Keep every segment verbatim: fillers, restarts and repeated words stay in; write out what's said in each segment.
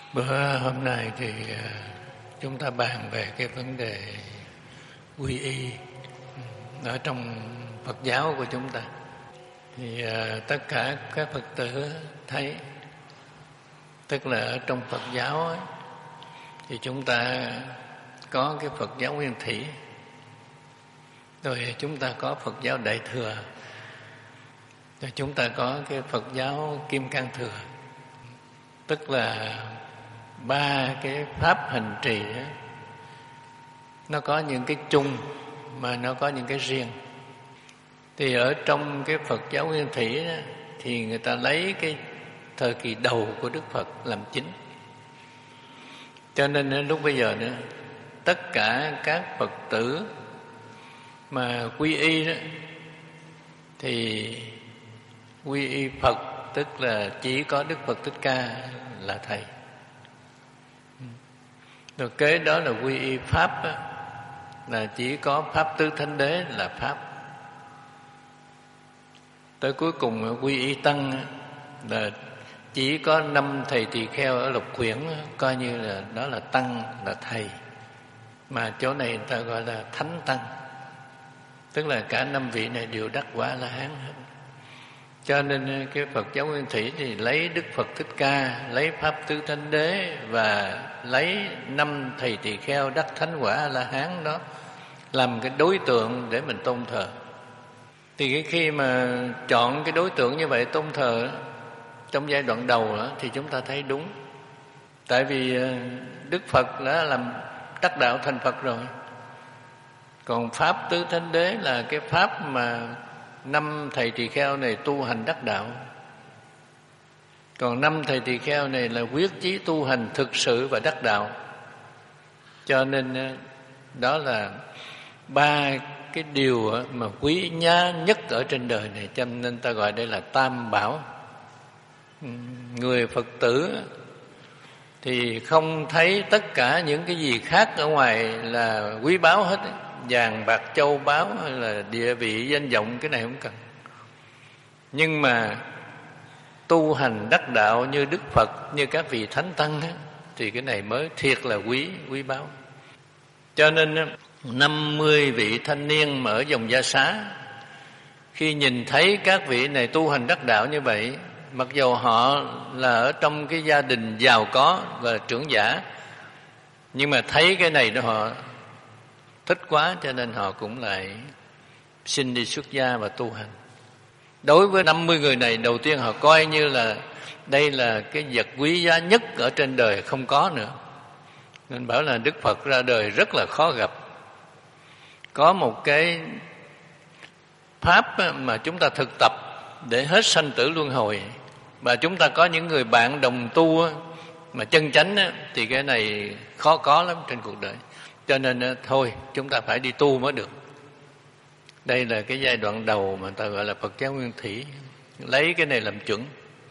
Bữa hôm nay thì chúng ta bàn về cái vấn đề quy y ở trong Phật giáo của chúng ta. Thì tất cả các Phật tử thấy, tức là ở trong Phật giáo ấy, thì chúng ta có cái Phật giáo Nguyên Thủy, rồi chúng ta có Phật giáo Đại Thừa, rồi chúng ta có cái Phật giáo Kim Cang Thừa. Tức là ba cái pháp hành trì đó, nó có những cái chung mà nó có những cái riêng. Thì ở trong cái Phật giáo Nguyên Thủy đó, thì người ta lấy cái thời kỳ đầu của Đức Phật làm chính. Cho nên đến lúc bây giờ nữa, tất cả các Phật tử mà quy y đó thì quy y Phật, tức là chỉ có Đức Phật Thích Ca là thầy. Rồi kế đó là quy y Pháp đó, là chỉ có Pháp Tứ Thánh Đế là Pháp. Tới cuối cùng quy y Tăng là chỉ có năm thầy tỳ kheo ở Lục Quyển, coi như là đó là Tăng, là thầy. Mà chỗ này người ta gọi là Thánh Tăng, tức là cả năm vị này đều đắc quả La Hán hết. Cho nên cái Phật giáo Nguyên Thủy thì lấy Đức Phật Thích Ca, lấy Pháp Tứ Thánh Đế và lấy năm thầy tỳ kheo đắc thánh quả La Hán đó làm cái đối tượng để mình tôn thờ. Thì cái khi mà chọn cái đối tượng như vậy tôn thờ đó, trong giai đoạn đầu đó, thì chúng ta thấy đúng. Tại vì Đức Phật đã làm đắc đạo thành Phật rồi. Còn Pháp Tứ Thánh Đế là cái Pháp mà năm thầy tỳ kheo này tu hành đắc đạo. Còn năm thầy tỳ kheo này là quyết chí tu hành thực sự và đắc đạo. Cho nên đó là ba cái điều mà quý giá nhất ở trên đời này. Cho nên ta gọi đây là Tam Bảo. Người Phật tử thì không thấy tất cả những cái gì khác ở ngoài là quý báu hết. Vàng bạc châu báu hay là địa vị danh vọng, cái này không cần. Nhưng mà tu hành đắc đạo như Đức Phật, như các vị Thánh Tăng ấy, thì cái này mới thiệt là quý, quý báu. Cho nên năm mươi vị thanh niên mà ở dòng Gia Xá, khi nhìn thấy các vị này tu hành đắc đạo như vậy, mặc dù họ là ở trong cái gia đình giàu có và trưởng giả, nhưng mà thấy cái này đó họ thích quá, cho nên họ cũng lại xin đi xuất gia và tu hành. Đối với năm mươi người này, đầu tiên họ coi như là đây là cái vật quý giá nhất ở trên đời, không có nữa. Nên bảo là Đức Phật ra đời rất là khó gặp. Có một cái pháp mà chúng ta thực tập để hết sanh tử luân hồi, và chúng ta có những người bạn đồng tu mà chân chánh thì cái này khó có lắm trên cuộc đời. Cho nên thôi chúng ta phải đi tu mới được. Đây là cái giai đoạn đầu mà ta gọi là Phật giáo Nguyên Thủy, lấy cái này làm chuẩn.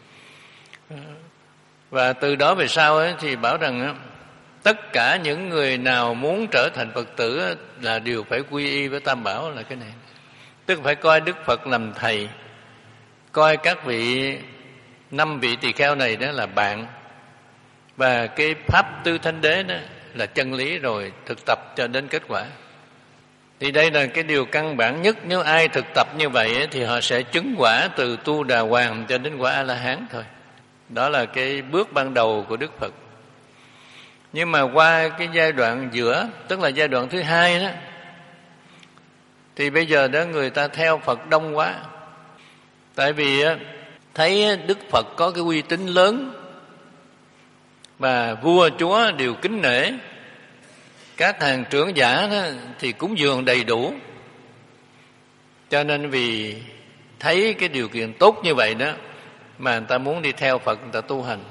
Và từ đó về sau ấy, thì bảo rằng tất cả những người nào muốn trở thành Phật tử là đều phải quy y với Tam Bảo là cái này. Tức phải coi Đức Phật làm thầy, coi các vị năm vị tỳ kheo này đó là bạn, và cái Pháp Tứ Thánh Đế đó là chân lý, rồi thực tập cho đến kết quả. Thì đây là cái điều căn bản nhất. Nếu ai thực tập như vậy thì họ sẽ chứng quả từ tu đà hoàng cho đến quả A-la-hán thôi. Đó là cái bước ban đầu của Đức Phật. Nhưng mà qua cái giai đoạn giữa, tức là giai đoạn thứ hai đó, thì bây giờ đó người ta theo Phật đông quá. Tại vì thấy Đức Phật có cái uy tín lớn, và vua chúa đều kính nể, các hàng trưởng giả đó thì cúng dường đầy đủ. Cho nên vì thấy cái điều kiện tốt như vậy đó mà người ta muốn đi theo Phật, người ta tu hành.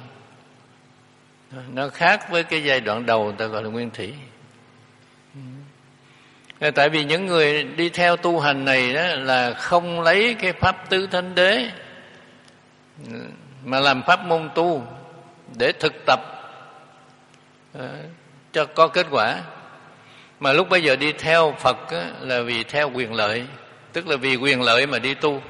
Nó khác với cái giai đoạn đầu người ta gọi là Nguyên Thủy. Tại vì những người đi theo tu hành này đó là không lấy cái Pháp Tứ Thánh Đế mà làm pháp môn tu để thực tập cho có kết quả. Mà lúc bây giờ đi theo Phật á, là vì theo quyền lợi, tức là vì quyền lợi mà đi tu.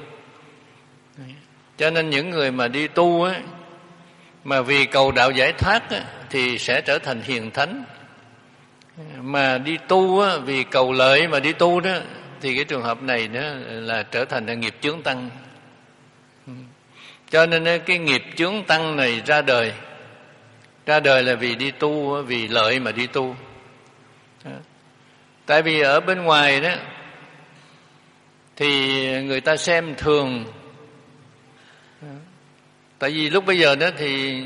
Cho nên những người mà đi tu á, mà vì cầu đạo giải thoát á, thì sẽ trở thành hiền thánh. Mà đi tu á, vì cầu lợi mà đi tu đó, thì cái trường hợp này đó là trở thành là nghiệp chướng tăng. Cho nên cái nghiệp chướng tăng này ra đời. Ra đời là vì đi tu, vì lợi mà đi tu. Tại vì ở bên ngoài đó thì người ta xem thường. Tại vì lúc bây giờ đó thì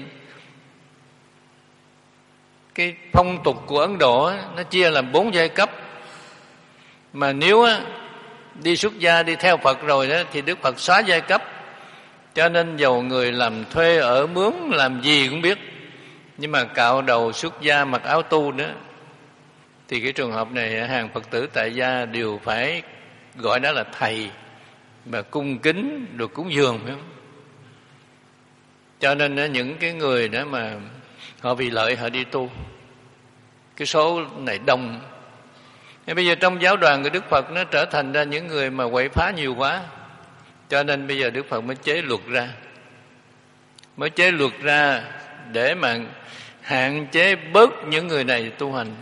cái phong tục của Ấn Độ á, nó chia làm bốn giai cấp. Mà nếu á, đi xuất gia đi theo Phật rồi đó thì Đức Phật xóa giai cấp. Cho nên dầu người làm thuê ở mướn làm gì cũng biết, nhưng mà cạo đầu xuất gia mặc áo tu nữa thì cái trường hợp này hàng Phật tử tại gia đều phải gọi đó là thầy và cung kính rồi cúng dường, phải không? Cho nên những cái người đó mà họ vì lợi họ đi tu, cái số này đông. Nên bây giờ trong giáo đoàn của Đức Phật nó trở thành ra những người mà quậy phá nhiều quá. Cho nên bây giờ Đức Phật mới chế luật ra. Mới chế luật ra để mà hạn chế bớt những người này tu hành.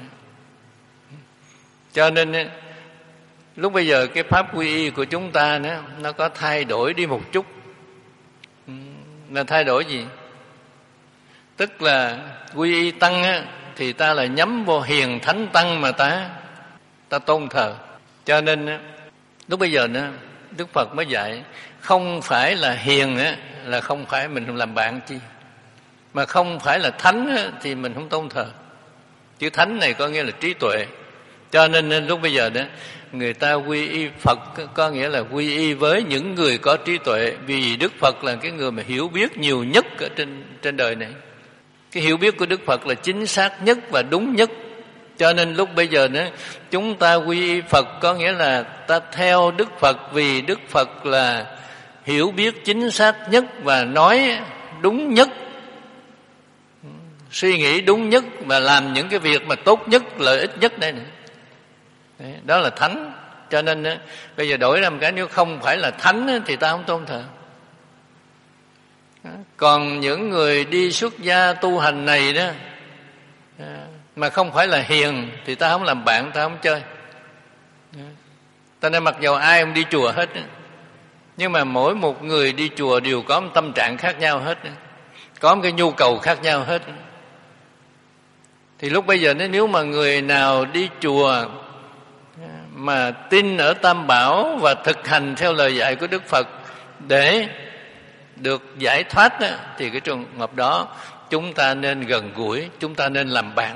Cho nên lúc bây giờ cái pháp quy y của chúng ta nó, nó có thay đổi đi một chút. Là thay đổi gì? Tức là quy y tăng á, thì ta là nhắm vô hiền thánh tăng mà ta ta tôn thờ. Cho nên á, lúc bây giờ nữa Đức Phật mới dạy không phải là hiền á, là không phải mình không làm bạn chi, mà không phải là thánh á, thì mình không tôn thờ. Chữ thánh này có nghĩa là trí tuệ. Cho nên, nên lúc bây giờ đó người ta quy y Phật có nghĩa là quy y với những người có trí tuệ, vì Đức Phật là cái người mà hiểu biết nhiều nhất ở trên trên đời này. Cái hiểu biết của Đức Phật là chính xác nhất và đúng nhất. Cho nên lúc bây giờ nữa chúng ta quy y Phật có nghĩa là ta theo Đức Phật, vì Đức Phật là hiểu biết chính xác nhất và nói đúng nhất, suy nghĩ đúng nhất và làm những cái việc mà tốt nhất, lợi ích nhất đây nữa. Đấy, đó là thánh. Cho nên á, bây giờ đổi ra một cái, nếu không phải là thánh á, thì ta không tôn thờ. Còn những người đi xuất gia tu hành này đó mà không phải là hiền thì ta không làm bạn, ta không chơi. Ta nên mặc dầu ai cũng đi chùa hết, nhưng mà mỗi một người đi chùa đều có một tâm trạng khác nhau hết, có một cái nhu cầu khác nhau hết. Thì lúc bây giờ nếu mà người nào đi chùa mà tin ở Tam Bảo và thực hành theo lời dạy của Đức Phật để được giải thoát đó, thì cái trường hợp đó chúng ta nên gần gũi, chúng ta nên làm bạn.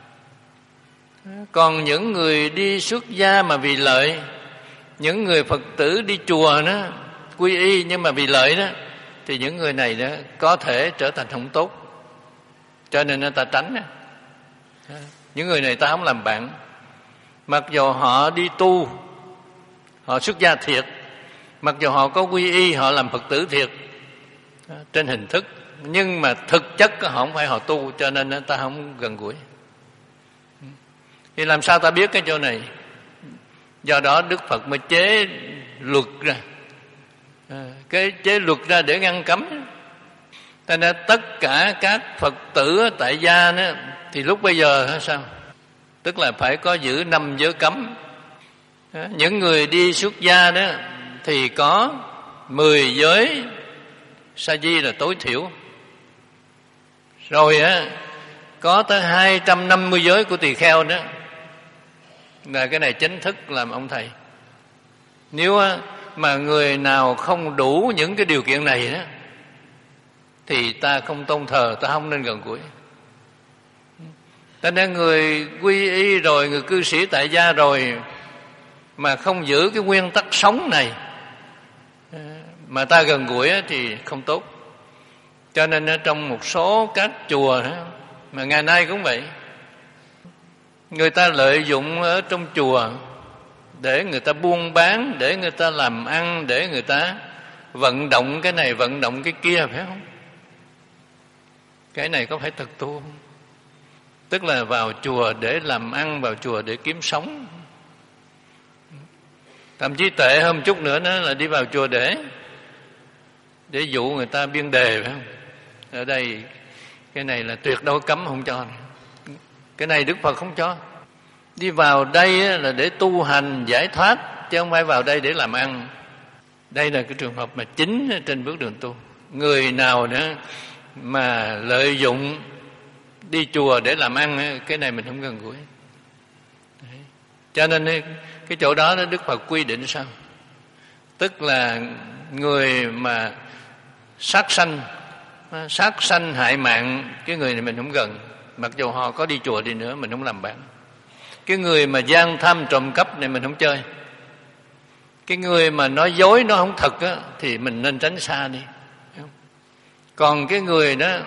Còn những người đi xuất gia mà vì lợi, những người Phật tử đi chùa đó quy y nhưng mà vì lợi đó, thì những người này đó có thể trở thành không tốt. Cho nên ta tránh. Những người này ta không làm bạn. Mặc dù họ đi tu, họ xuất gia thiệt, mặc dù họ có quy y, họ làm Phật tử thiệt trên hình thức, nhưng mà thực chất họ không phải họ tu, cho nên ta không gần gũi. Thì làm sao ta biết cái chỗ này? Do đó Đức Phật mới chế luật ra, cái chế luật ra để ngăn cấm. Cho nên tất cả các Phật tử tại gia đó, thì lúc bây giờ sao? Tức là phải có giữ năm giới cấm. Những người đi xuất gia đó thì có mười giới sa di là tối thiểu. Rồi á có tới hai trăm năm mươi giới của tỳ kheo đó. Là cái này chính thức làm ông thầy. Nếu mà người nào không đủ những cái điều kiện này đó thì ta không tôn thờ, ta không nên gần gũi. Cho nên người quy y rồi, người cư sĩ tại gia rồi mà không giữ cái nguyên tắc sống này mà ta gần gũi thì không tốt. Cho nên trong một số các chùa mà ngày nay cũng vậy, người ta lợi dụng ở trong chùa để người ta buôn bán, để người ta làm ăn, để người ta vận động cái này, vận động cái kia, phải không? Cái này có phải thực tu không? Tức là vào chùa để làm ăn, vào chùa để kiếm sống. Thậm chí tệ hơn chút nữa đó là đi vào chùa để để dụ người ta biên đề, phải không? Ở đây Cái này là tuyệt đối cấm không cho. Cái này Đức Phật không cho. Đi vào đây là để tu hành giải thoát, chứ không phải vào đây để làm ăn. Đây là cái trường hợp mà chính trên bước đường tu. Người nào nữa mà lợi dụng đi chùa để làm ăn, cái này mình không gần gũi. Đấy. Cho nên cái chỗ đó Đức Phật quy định sao? Tức là người mà sát sanh, sát sanh hại mạng, cái người này mình không gần. Mặc dù họ có đi chùa đi nữa, mình không làm bạn. Cái người mà gian tham trộm cắp này mình không chơi. Cái người mà nói dối, nó không thật á, thì mình nên tránh xa đi. Còn cái người đó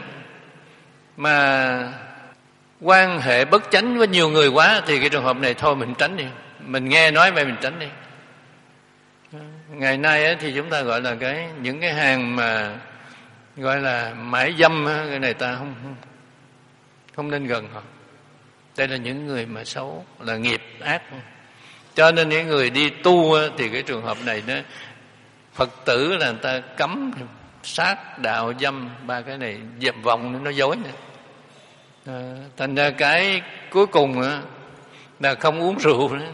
mà quan hệ bất chánh với nhiều người quá, thì cái trường hợp này thôi mình tránh đi. Mình nghe nói vậy mình tránh đi. Ngày nay á, thì chúng ta gọi là cái những cái hàng mà gọi là mãi dâm á, cái này ta không không nên gần họ. Đây là những người mà xấu, là nghiệp ác. Cho nên những người đi tu á, thì cái trường hợp này đó, Phật tử là người ta cấm sát, đạo, dâm, ba cái này dẹp vòng nó dối nữa. À, thành ra cái cuối cùng á, là không uống rượu nữa.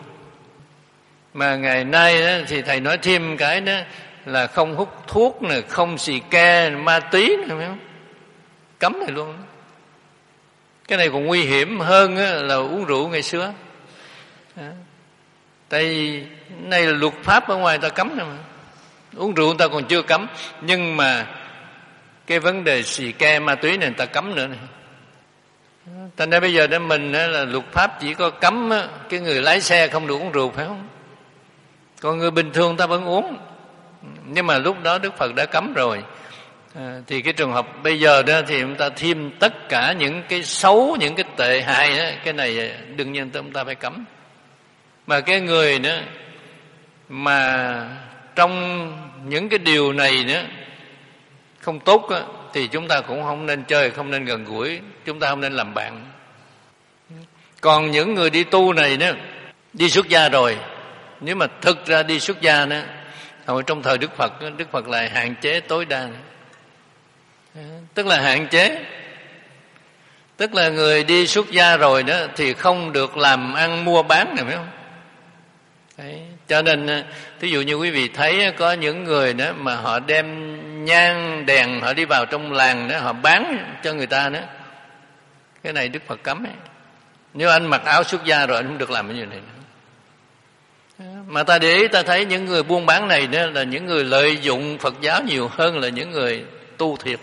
Mà ngày nay đó, thì thầy nói thêm cái đó là không hút thuốc nè, không xì ke, ma túy nè, phải không? Cấm này luôn. Cái này còn nguy hiểm hơn á, là uống rượu ngày xưa. À, tại vì này là luật pháp ở ngoài ta cấm rồi mà. Uống rượu người ta còn chưa cấm, nhưng mà cái vấn đề xì ke ma túy này người ta cấm nữa này. Thành ra bây giờ để mình là luật pháp chỉ có cấm cái người lái xe không được uống rượu, phải không? Còn người bình thường ta vẫn uống. Nhưng mà lúc đó Đức Phật đã cấm rồi. À, thì cái trường hợp bây giờ đó thì chúng ta thêm tất cả những cái xấu, những cái tệ hại đó, cái này đương nhiên chúng ta phải cấm. Mà cái người nữa mà trong những cái điều này nữa không tốt đó, thì chúng ta cũng không nên chơi, không nên gần gũi, chúng ta không nên làm bạn. Còn những người đi tu này nữa, đi xuất gia rồi, nếu mà thực ra đi xuất gia nữa, hồi trong thời Đức Phật, Đức Phật lại hạn chế tối đa nữa. Tức là hạn chế, tức là người đi xuất gia rồi đó thì không được làm ăn mua bán này, phải không? Đấy. Cho nên thí dụ như quý vị thấy có những người đó mà họ đem nhang đèn họ đi vào trong làng đó, họ bán cho người ta nữa. Cái này Đức Phật cấm ấy. Nếu anh mặc áo xuất gia rồi anh không được làm cái gì này nữa. Mà ta để ý ta thấy những người buôn bán này đó là những người lợi dụng Phật giáo nhiều hơn là những người tu thiệt.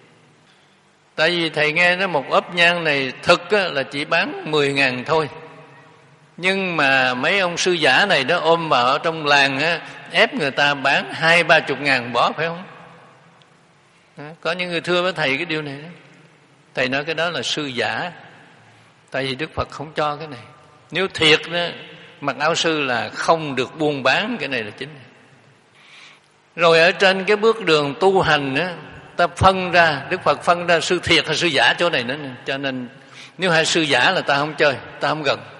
Tại vì thầy nghe nói một ốp nhang này thực là chỉ bán mười ngàn thôi. Nhưng mà mấy ông sư giả này đó ôm vào ở trong làng á, ép người ta bán hai ba chục ngàn bỏ, phải không? Đó, có những người thưa với thầy cái điều này đó. Thầy nói cái đó là sư giả. Tại vì Đức Phật không cho cái này. Nếu thiệt đó, mặc áo sư là không được buôn bán, cái này là chính. Rồi ở trên cái bước đường tu hành đó, ta phân ra, Đức Phật phân ra sư thiệt hay sư giả chỗ này nữa. Cho nên nếu hai sư giả là ta không chơi, ta không gần.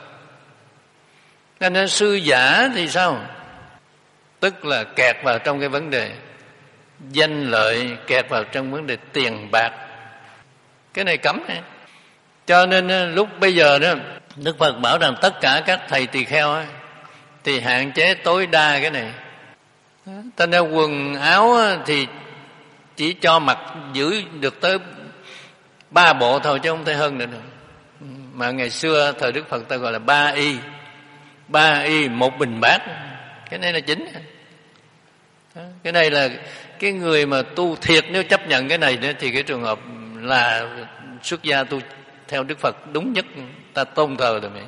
Cho nên sư giả thì sao? Tức là kẹt vào trong cái vấn đề danh lợi, kẹt vào trong vấn đề tiền bạc. Cái này cấm này. Cho nên lúc bây giờ đó, Đức Phật bảo rằng tất cả các thầy tỳ kheo ấy, thì hạn chế tối đa cái này. Thành ra quần áo thì chỉ cho mặc giữ được tới ba bộ thôi chứ không thể hơn nữa đâu. Mà ngày xưa thời Đức Phật ta gọi là ba y, ba y một bình bát. Cái này là chính. Cái này là cái người mà tu thiệt nếu chấp nhận cái này nữa thì cái trường hợp là xuất gia tu theo Đức Phật đúng nhất, ta tôn thờ rồi.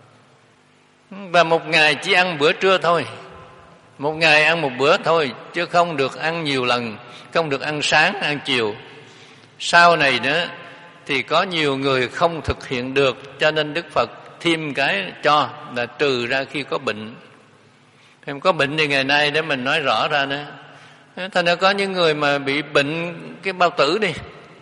Và một ngày chỉ ăn bữa trưa thôi, một ngày ăn một bữa thôi, chứ không được ăn nhiều lần, không được ăn sáng, ăn chiều. Sau này nữa thì có nhiều người không thực hiện được, cho nên Đức Phật thêm cái cho là trừ ra khi có bệnh. Em có bệnh thì ngày nay để mình nói rõ ra nữa. Thành ra có những người mà bị bệnh cái bao tử đi,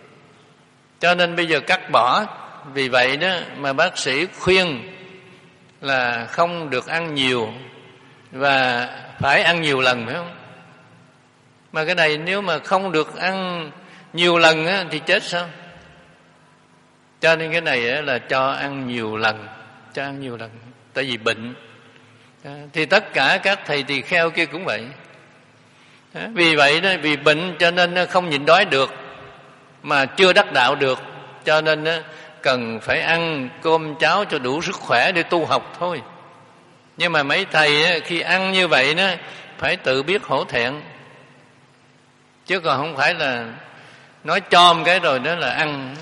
cho nên bây giờ cắt bỏ. Vì vậy đó mà bác sĩ khuyên là không được ăn nhiều và phải ăn nhiều lần, phải không? Mà cái này nếu mà không được ăn nhiều lần á, thì chết sao? Cho nên cái này là cho ăn nhiều lần, cho ăn nhiều lần, tại vì bệnh. Thì tất cả các thầy tỳ kheo kia cũng vậy. Vì vậy đó, vì bệnh cho nên không nhịn đói được, mà chưa đắc đạo được, cho nên cần phải ăn cơm cháo cho đủ sức khỏe để tu học thôi. Nhưng mà mấy thầy khi ăn như vậy đó phải tự biết hổ thẹn, chứ còn không phải là nói chom cái rồi đó là ăn.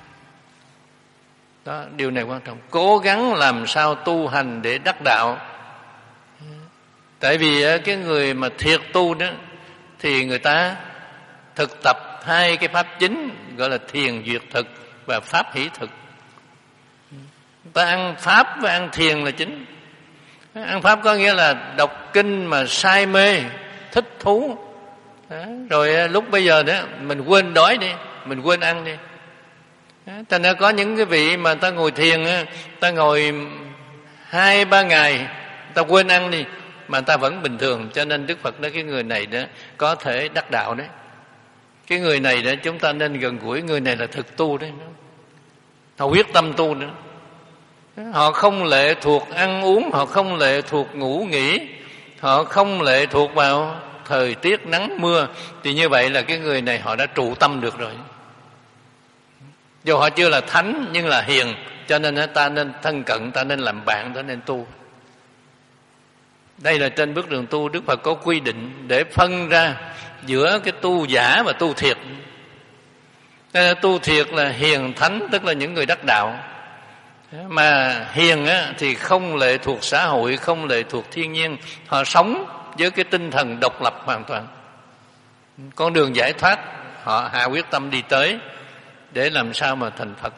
Đó, điều này quan trọng. Cố gắng làm sao tu hành để đắc đạo. Tại vì cái người mà thiệt tu đó thì người ta thực tập hai cái pháp chính, gọi là thiền duyệt thực và pháp hỷ thực. Người ta ăn pháp và ăn thiền là chính. Ăn pháp có nghĩa là đọc kinh mà say mê, thích thú. Rồi lúc bây giờ đó mình quên đói đi, mình quên ăn đi. Thành ra có những cái vị mà ta ngồi thiền, ta ngồi hai ba ngày, ta quên ăn đi, mà ta vẫn bình thường. Cho nên Đức Phật nói cái người này đó có thể đắc đạo đấy. Cái người này đó chúng ta nên gần gũi. Người này là thực tu đấy, họ quyết tâm tu nữa. Họ không lệ thuộc ăn uống, họ không lệ thuộc ngủ nghỉ, họ không lệ thuộc vào thời tiết nắng mưa. Thì như vậy là cái người này họ đã trụ tâm được rồi. Dù họ chưa là thánh nhưng là hiền, cho nên ta nên thân cận, ta nên làm bạn, ta nên tu. Đây là trên bước đường tu, Đức Phật có quy định để phân ra giữa cái tu giả và tu thiệt. Nên là tu thiệt là hiền thánh, tức là những người đắc đạo. Mà hiền á, thì không lệ thuộc xã hội, không lệ thuộc thiên nhiên. Họ sống với cái tinh thần độc lập hoàn toàn. Con đường giải thoát họ hạ quyết tâm đi tới để làm sao mà thành Phật.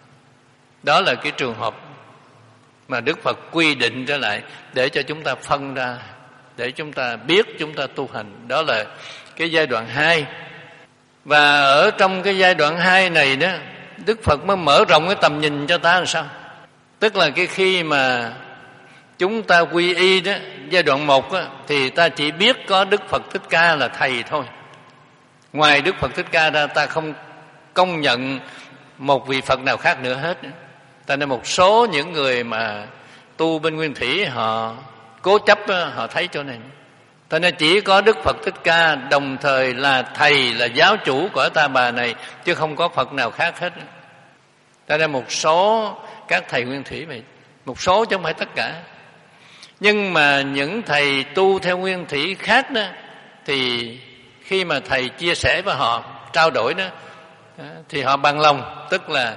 Đó là cái trường hợp mà Đức Phật quy định trở lại để cho chúng ta phân ra, để chúng ta biết chúng ta tu hành. Đó là cái giai đoạn hai. Và ở trong cái giai đoạn hai này đó, Đức Phật mới mở rộng cái tầm nhìn cho ta làm sao. Tức là cái khi mà chúng ta quy y đó, giai đoạn một đó, thì ta chỉ biết có Đức Phật Thích Ca là thầy thôi. Ngoài Đức Phật Thích Ca ra ta không công nhận một vị Phật nào khác nữa hết. Tại nên một số những người mà tu bên Nguyên Thủy họ cố chấp, họ thấy chỗ này. Tại nên chỉ có Đức Phật Thích Ca đồng thời là thầy, là giáo chủ của Ta Bà này, chứ không có Phật nào khác hết. Tại nên một số các thầy Nguyên Thủy vậy, một số chứ không phải tất cả. Nhưng mà những thầy tu theo Nguyên Thủy khác đó, thì khi mà thầy chia sẻ với họ, trao đổi đó, thì họ bằng lòng. Tức là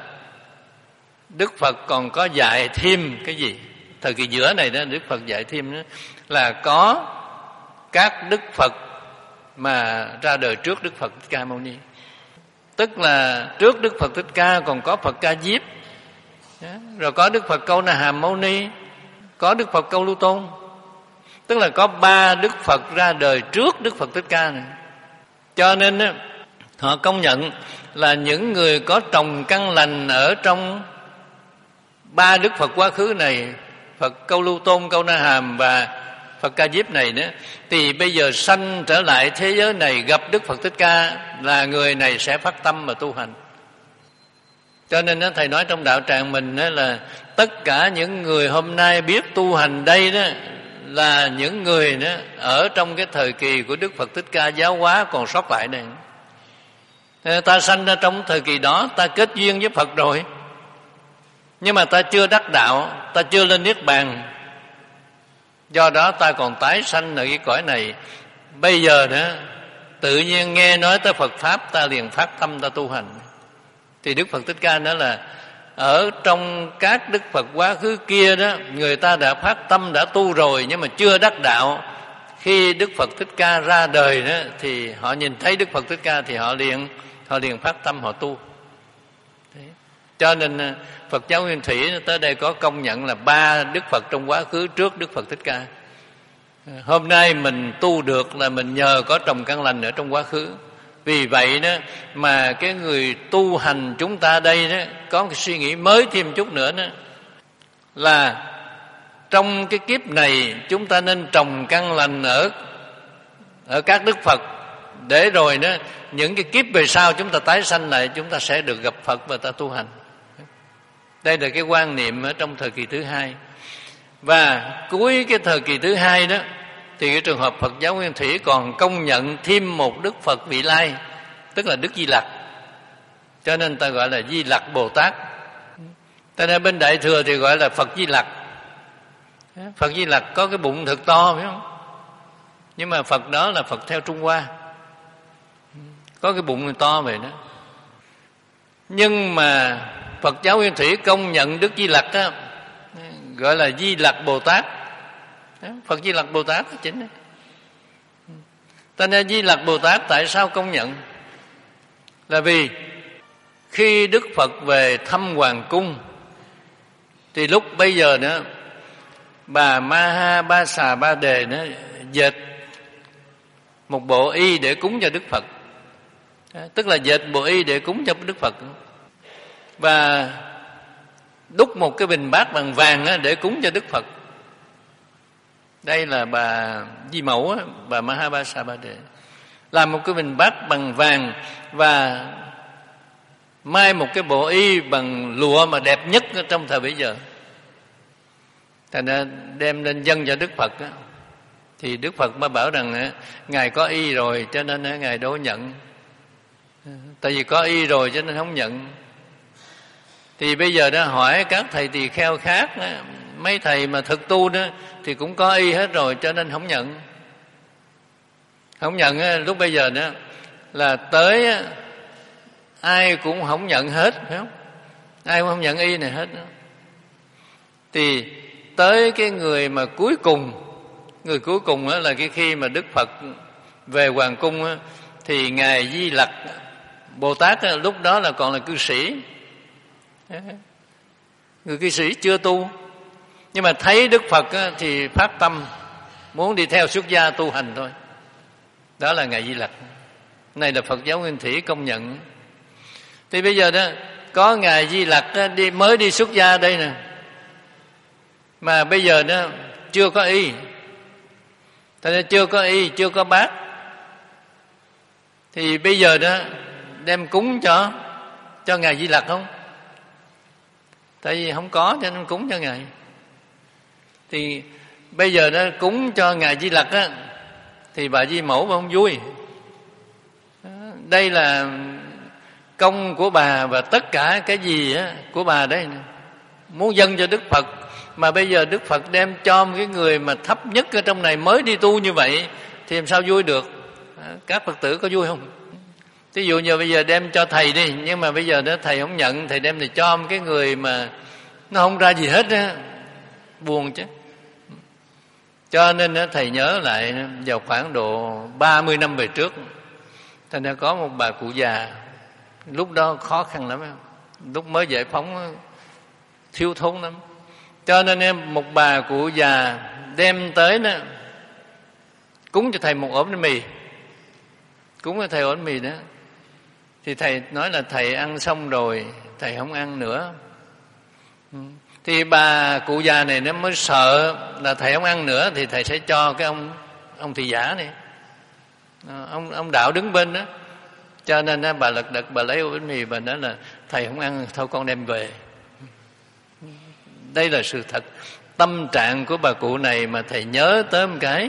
Đức Phật còn có dạy thêm cái gì. Thời kỳ giữa này đó, Đức Phật dạy thêm đó, là có các Đức Phật mà ra đời trước Đức Phật Thích Ca Mâu Ni. Tức là trước Đức Phật Thích Ca còn có Phật Ca Diếp, rồi có Đức Phật Câu Na Hàm Mâu Ni, có Đức Phật Câu Lưu Tôn. Tức là có ba Đức Phật ra đời trước Đức Phật Thích Ca này. Cho nên đó, họ công nhận là những người có trồng căn lành ở trong ba Đức Phật quá khứ này, Phật Câu Lưu Tôn, Câu Na Hàm và Phật Ca Diếp này nữa, thì bây giờ sanh trở lại thế giới này gặp Đức Phật Thích Ca là người này sẽ phát tâm mà tu hành. Cho nên đó, thầy nói trong đạo tràng mình đó là tất cả những người hôm nay biết tu hành đây đó là những người đó ở trong cái thời kỳ của Đức Phật Thích Ca giáo hóa còn sót lại này. Ta sanh ra trong thời kỳ đó, ta kết duyên với Phật rồi, nhưng mà ta chưa đắc đạo, ta chưa lên niết bàn. Do đó ta còn tái sanh ở cái cõi này. Bây giờ đó tự nhiên nghe nói tới Phật Pháp, ta liền phát tâm ta tu hành. Thì Đức Phật Thích Ca nói là ở trong các Đức Phật quá khứ kia đó, người ta đã phát tâm, đã tu rồi, nhưng mà chưa đắc đạo. Khi Đức Phật Thích Ca ra đời đó, thì họ nhìn thấy Đức Phật Thích Ca thì họ liền họ liền phát tâm họ tu. Thế. Cho nên Phật giáo Nguyên Thủy tới đây có công nhận là ba Đức Phật trong quá khứ trước Đức Phật Thích Ca. Hôm nay mình tu được là mình nhờ có trồng căn lành ở trong quá khứ. Vì vậy đó mà cái người tu hành chúng ta đây đó có cái suy nghĩ mới thêm chút nữa đó, là trong cái kiếp này chúng ta nên trồng căn lành ở ở các Đức Phật, để rồi đó những cái kiếp về sau chúng ta tái sanh lại, chúng ta sẽ được gặp Phật và ta tu hành. Đây là cái quan niệm ở trong thời kỳ thứ hai. Và cuối cái thời kỳ thứ hai đó thì cái trường hợp Phật giáo Nguyên Thủy còn công nhận thêm một Đức Phật vị lai, tức là Đức Di Lặc. Cho nên ta gọi là Di Lặc Bồ Tát. Ta nên bên Đại Thừa thì gọi là Phật Di Lặc. Phật Di Lặc có cái bụng thật to, phải không? Nhưng mà Phật đó là Phật theo Trung Hoa, có cái bụng to vậy đó. Nhưng mà Phật giáo Nguyên Thủy công nhận Đức Di Lặc đó, gọi là Di Lặc Bồ Tát. Phật Di Lặc Bồ Tát chính đó. Ta nên Di Lặc Bồ Tát tại sao công nhận? Là vì khi Đức Phật về thăm hoàng cung thì lúc bây giờ nữa bà Ma Ha Ba Xà Ba Đề nó dệt một bộ y để cúng cho Đức Phật, tức là dệt bộ y để cúng cho Đức Phật, và đúc một cái bình bát bằng vàng để cúng cho Đức Phật. Đây là bà Di Mẫu, bà Ma Ha Ba Xà Ba Đề làm một cái bình bát bằng vàng và mai một cái bộ y bằng lụa mà đẹp nhất trong thời bấy giờ. Thành ra đem lên dâng cho Đức Phật đó. Thì Đức Phật mới bảo rằng Ngài có y rồi cho nên Ngài đâu nhận. Tại vì có y rồi cho nên không nhận. Thì bây giờ đó hỏi các thầy tỳ kheo khác, mấy thầy mà thực tu đó thì cũng có y hết rồi cho nên không nhận. Không nhận lúc bây giờ đó là tới ai cũng không nhận hết, phải không? Ai cũng không nhận y này hết đó. Thì tới cái người mà cuối cùng, người cuối cùng đó là cái khi mà Đức Phật về hoàng cung đó, thì Ngài Di Lặc Bồ Tát đó, lúc đó là còn là cư sĩ, người cư sĩ chưa tu, nhưng mà thấy Đức Phật đó, thì phát tâm muốn đi theo xuất gia tu hành thôi. Đó là Ngài Di Lặc. Này là Phật giáo Nguyên Thủy công nhận. Thì bây giờ đó có Ngài Di Lặc đó, đi mới đi xuất gia đây nè, mà bây giờ đó chưa có y, thật ra chưa có y, chưa có bát. Thì bây giờ đó đem cúng cho cho Ngài Di Lặc không? Tại vì không có cho nên cúng cho Ngài. Thì bây giờ đó cúng cho Ngài Di Lặc á, thì bà Di Mẫu không vui. Đây là công của bà và tất cả cái gì á của bà đấy, muốn dâng cho Đức Phật. Mà bây giờ Đức Phật đem cho một cái người mà thấp nhất ở trong này mới đi tu như vậy thì làm sao vui được? Các Phật tử có vui không? Ví dụ như bây giờ đem cho thầy đi, nhưng mà bây giờ đó thầy không nhận, thầy đem thì cho một cái người mà nó không ra gì hết á, buồn chứ. Cho nên đó, thầy nhớ lại vào khoảng độ ba mươi năm về trước, thành ra có một bà cụ già, lúc đó khó khăn lắm, lúc mới giải phóng thiếu thốn lắm. Cho nên em một bà cụ già đem tới đó cúng cho thầy một ổ bánh mì, cúng cho thầy ổ bánh mì đó. Thì thầy nói là thầy ăn xong rồi, thầy không ăn nữa. Thì bà cụ già này nó mới sợ là thầy không ăn nữa thì thầy sẽ cho cái ông ông thị giả này, ông ông đạo đứng bên đó. Cho nên đó, bà lật đật bà lấy ổ bánh mì, bà nói là thầy không ăn, thôi con đem về. Đây là sự thật. Tâm trạng của bà cụ này mà thầy nhớ tới một cái,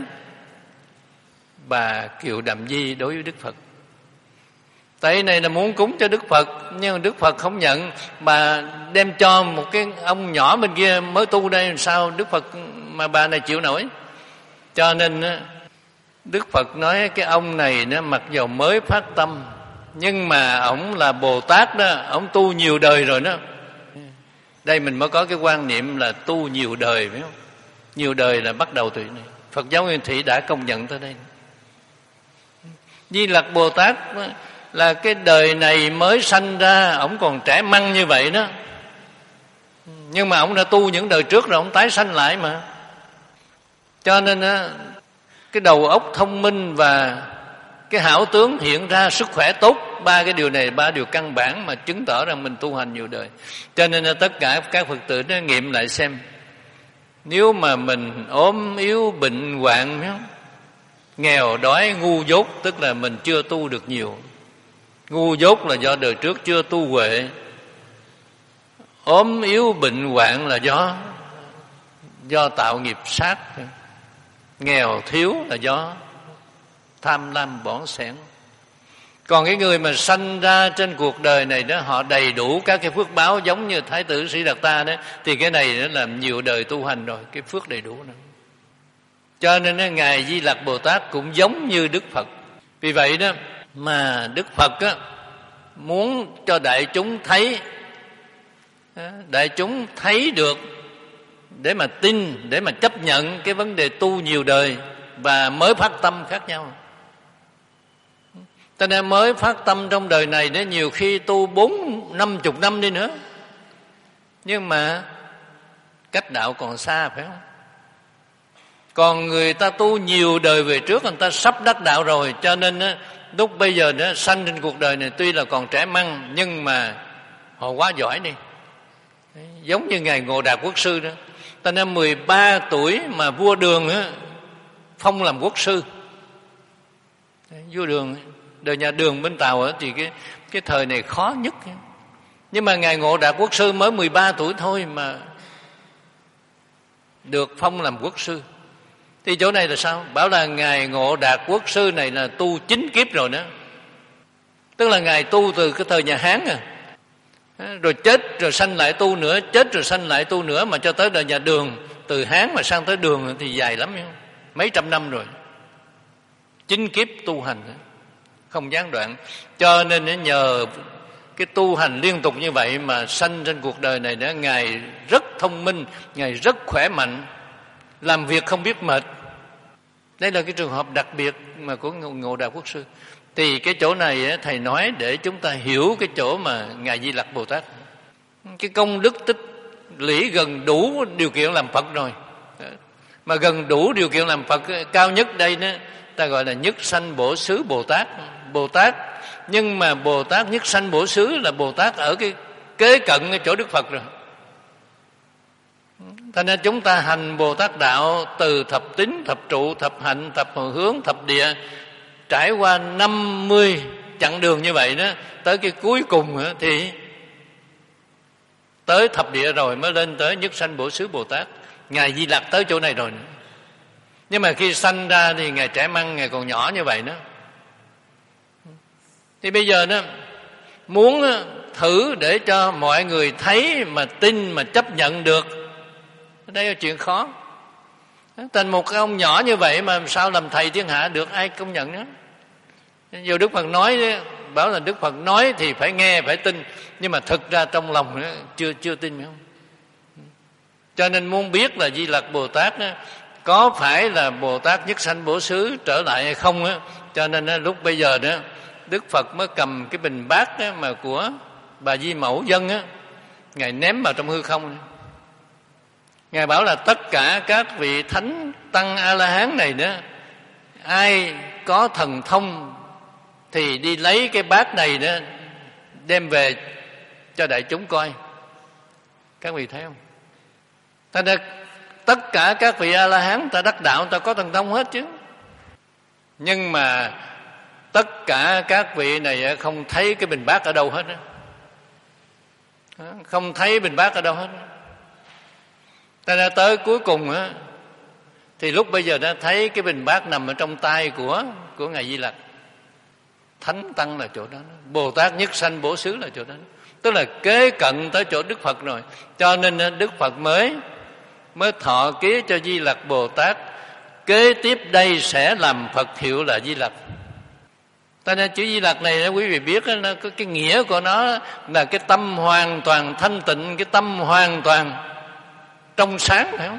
bà Kiều Đạm Di đối với Đức Phật. Tại này là muốn cúng cho Đức Phật, nhưng Đức Phật không nhận. Bà đem cho một cái ông nhỏ bên kia mới tu đây, làm sao Đức Phật mà bà này chịu nổi. Cho nên Đức Phật nói cái ông này nó mặc dầu mới phát tâm, nhưng mà ổng là Bồ Tát đó, ổng tu nhiều đời rồi đó. Đây mình mới có cái quan niệm là tu nhiều đời, phải không? Nhiều đời là bắt đầu từ này. Phật giáo Nguyên Thủy đã công nhận tới đây. Di Lặc Bồ Tát là cái đời này mới sanh ra, ổng còn trẻ măng như vậy đó. Nhưng mà ổng đã tu những đời trước rồi, ổng tái sanh lại mà. Cho nên á, cái đầu óc thông minh và cái hảo tướng hiện ra, sức khỏe tốt, ba cái điều này, ba điều căn bản mà chứng tỏ rằng mình tu hành nhiều đời. Cho nên là tất cả các Phật tử nó nghiệm lại xem, nếu mà mình ốm yếu bệnh hoạn, nghèo đói ngu dốt, tức là mình chưa tu được nhiều. Ngu dốt là do đời trước chưa tu huệ. ốm yếu bệnh hoạn là do do tạo nghiệp sát, nghèo thiếu là do tham lam bỏng sẻn. Còn cái người mà sanh ra trên cuộc đời này đó, họ đầy đủ các cái phước báo giống như Thái tử Sĩ Đạt Ta đó, thì cái này nó làm nhiều đời tu hành rồi, cái phước đầy đủ nữa. Cho nên đó, Ngài Di Lặc Bồ Tát cũng giống như Đức Phật. Vì vậy đó mà Đức Phật á, muốn cho đại chúng thấy, đại chúng thấy được để mà tin, để mà chấp nhận cái vấn đề tu nhiều đời và mới phát tâm khác nhau. Cho nên mới phát tâm trong đời này đó, nhiều khi tu bốn năm chục năm đi nữa, nhưng mà cách đạo còn xa, phải không? Còn người ta tu nhiều đời về trước, người ta sắp đắc đạo rồi, cho nên đó, lúc bây giờ đó sanh trên cuộc đời này tuy là còn trẻ măng, nhưng mà họ quá giỏi đi. Giống như Ngài Ngộ Đạt Quốc Sư đó, ta nên mười ba tuổi mà vua Đường á, phong làm quốc sư. Vua Đường, đời nhà Đường bên Tàu á, thì cái cái thời này khó nhất. Nhưng mà Ngài Ngộ Đạt Quốc Sư mới mười ba tuổi thôi mà được phong làm quốc sư. Thì chỗ này là sao? Bảo là Ngài Ngộ Đạt Quốc Sư này là tu chín kiếp rồi đó. Tức là Ngài tu từ cái thời nhà Hán à, rồi chết rồi sanh lại tu nữa, chết rồi sanh lại tu nữa, mà cho tới đời nhà Đường, từ Hán mà sang tới Đường thì dài lắm, mấy trăm năm rồi. Chín kiếp tu hành không gián đoạn. Cho nên nhờ cái tu hành liên tục như vậy mà sanh trên cuộc đời này đó, Ngài rất thông minh, Ngài rất khỏe mạnh, làm việc không biết mệt. Đây là cái trường hợp đặc biệt mà của Ngộ Đạt Quốc Sư. Thì cái chỗ này Thầy nói để chúng ta hiểu cái chỗ mà Ngài Di Lặc Bồ Tát, cái công đức tích lũy gần đủ điều kiện làm Phật rồi. Mà gần đủ điều kiện làm Phật cao nhất đây đó, ta gọi là nhất sanh bổ xứ Bồ Tát. Bồ Tát, nhưng mà Bồ Tát nhất sanh bổ xứ là Bồ Tát ở cái kế cận cái chỗ Đức Phật rồi. Thành ra chúng ta hành Bồ Tát đạo từ thập tín, thập trụ, thập hạnh, thập hồi hướng, thập địa, trải qua năm mươi chặng đường như vậy đó, tới cái cuối cùng thì tới thập địa rồi mới lên tới nhất sanh bổ xứ Bồ Tát. Ngài Di Lặc tới chỗ này rồi nữa. Nhưng mà khi sanh ra thì Ngài trẻ măng, Ngài còn nhỏ như vậy đó. Thì bây giờ đó muốn thử để cho mọi người thấy mà tin mà chấp nhận được, đây là chuyện khó. Thành một cái ông nhỏ như vậy mà sao làm thầy thiên hạ được, ai công nhận nữa. Dù Đức Phật nói, bảo là Đức Phật nói thì phải nghe, phải tin, nhưng mà thực ra trong lòng nữa, chưa chưa tin phải không? Cho nên muốn biết là Di Lặc Bồ Tát đó, có phải là Bồ Tát nhất sanh bổ xứ trở lại hay không á, cho nên đó, lúc bây giờ đó Đức Phật mới cầm cái bình bát đó, mà của bà Di Mẫu Dân á, Ngài ném vào trong hư không. Ngài bảo là tất cả các vị thánh tăng A-la-hán này đó, ai có thần thông thì đi lấy cái bát này đó, đem về cho đại chúng coi. Các vị thấy không? Ta đã, tất cả các vị A-la-hán ta đắc đạo, ta có thần thông hết chứ. Nhưng mà tất cả các vị này không thấy cái bình bát ở đâu hết đó. Không thấy bình bát ở đâu hết. Ta đã tới cuối cùng á, thì lúc bây giờ đã thấy cái bình bát nằm ở trong tay của của Ngài Di Lặc. Thánh tăng là chỗ đó, Bồ Tát nhất sanh bổ xứ là chỗ đó, tức là kế cận tới chỗ Đức Phật rồi. Cho nên Đức Phật mới mới thọ ký cho Di Lặc Bồ Tát, kế tiếp đây sẽ làm Phật hiệu là Di Lặc. Cho nên chữ Di Lặc này quý vị biết nó có cái nghĩa của nó là cái tâm hoàn toàn thanh tịnh, cái tâm hoàn toàn trong sáng, phải không?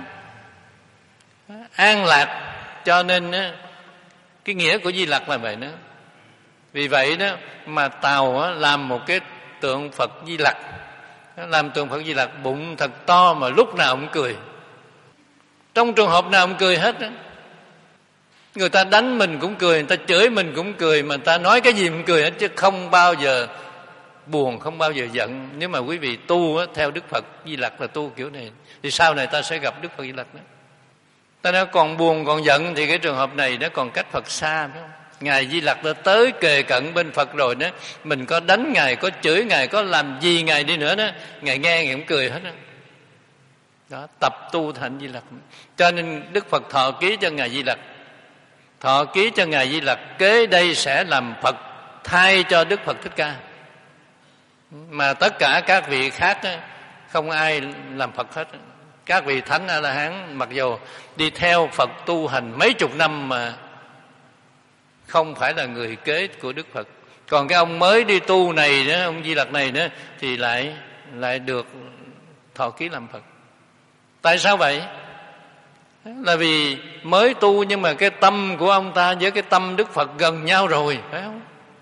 An lạc. Cho nên cái nghĩa của Di Lặc là vậy đó. Vì vậy đó mà Tàu làm một cái tượng Phật Di Lặc, làm tượng Phật Di Lặc bụng thật to mà lúc nào cũng cười, trong trường hợp nào cũng cười hết đó. Người ta đánh mình cũng cười, người ta chửi mình cũng cười, mà người ta nói cái gì cũng cười hết, chứ không bao giờ buồn, không bao giờ giận. Nếu mà quý vị tu á, theo Đức Phật Di Lặc là tu kiểu này, thì sau này ta sẽ gặp Đức Phật Di Lặc đó. Ta nói còn buồn còn giận thì cái trường hợp này nó còn cách Phật xa, phải không? Ngài Di Lặc đã tới kề cận bên Phật rồi đó, mình có đánh Ngài, có chửi Ngài, có làm gì Ngài đi nữa đó, Ngài nghe Ngài cũng cười hết đó. Đó, tập tu thành Di Lặc. Cho nên Đức Phật thọ ký cho Ngài Di Lặc, thọ ký cho Ngài Di Lặc kế đây sẽ làm Phật thay cho Đức Phật Thích Ca. Mà tất cả các vị khác đó, không ai làm Phật hết. Các vị Thánh A-la-hán mặc dù đi theo Phật tu hành mấy chục năm mà không phải là người kế của Đức Phật. Còn cái ông mới đi tu này đó, ông Di Lặc này đó, thì lại lại được thọ ký làm Phật. Tại sao vậy? Là vì mới tu nhưng mà cái tâm của ông ta với cái tâm Đức Phật gần nhau rồi, phải không?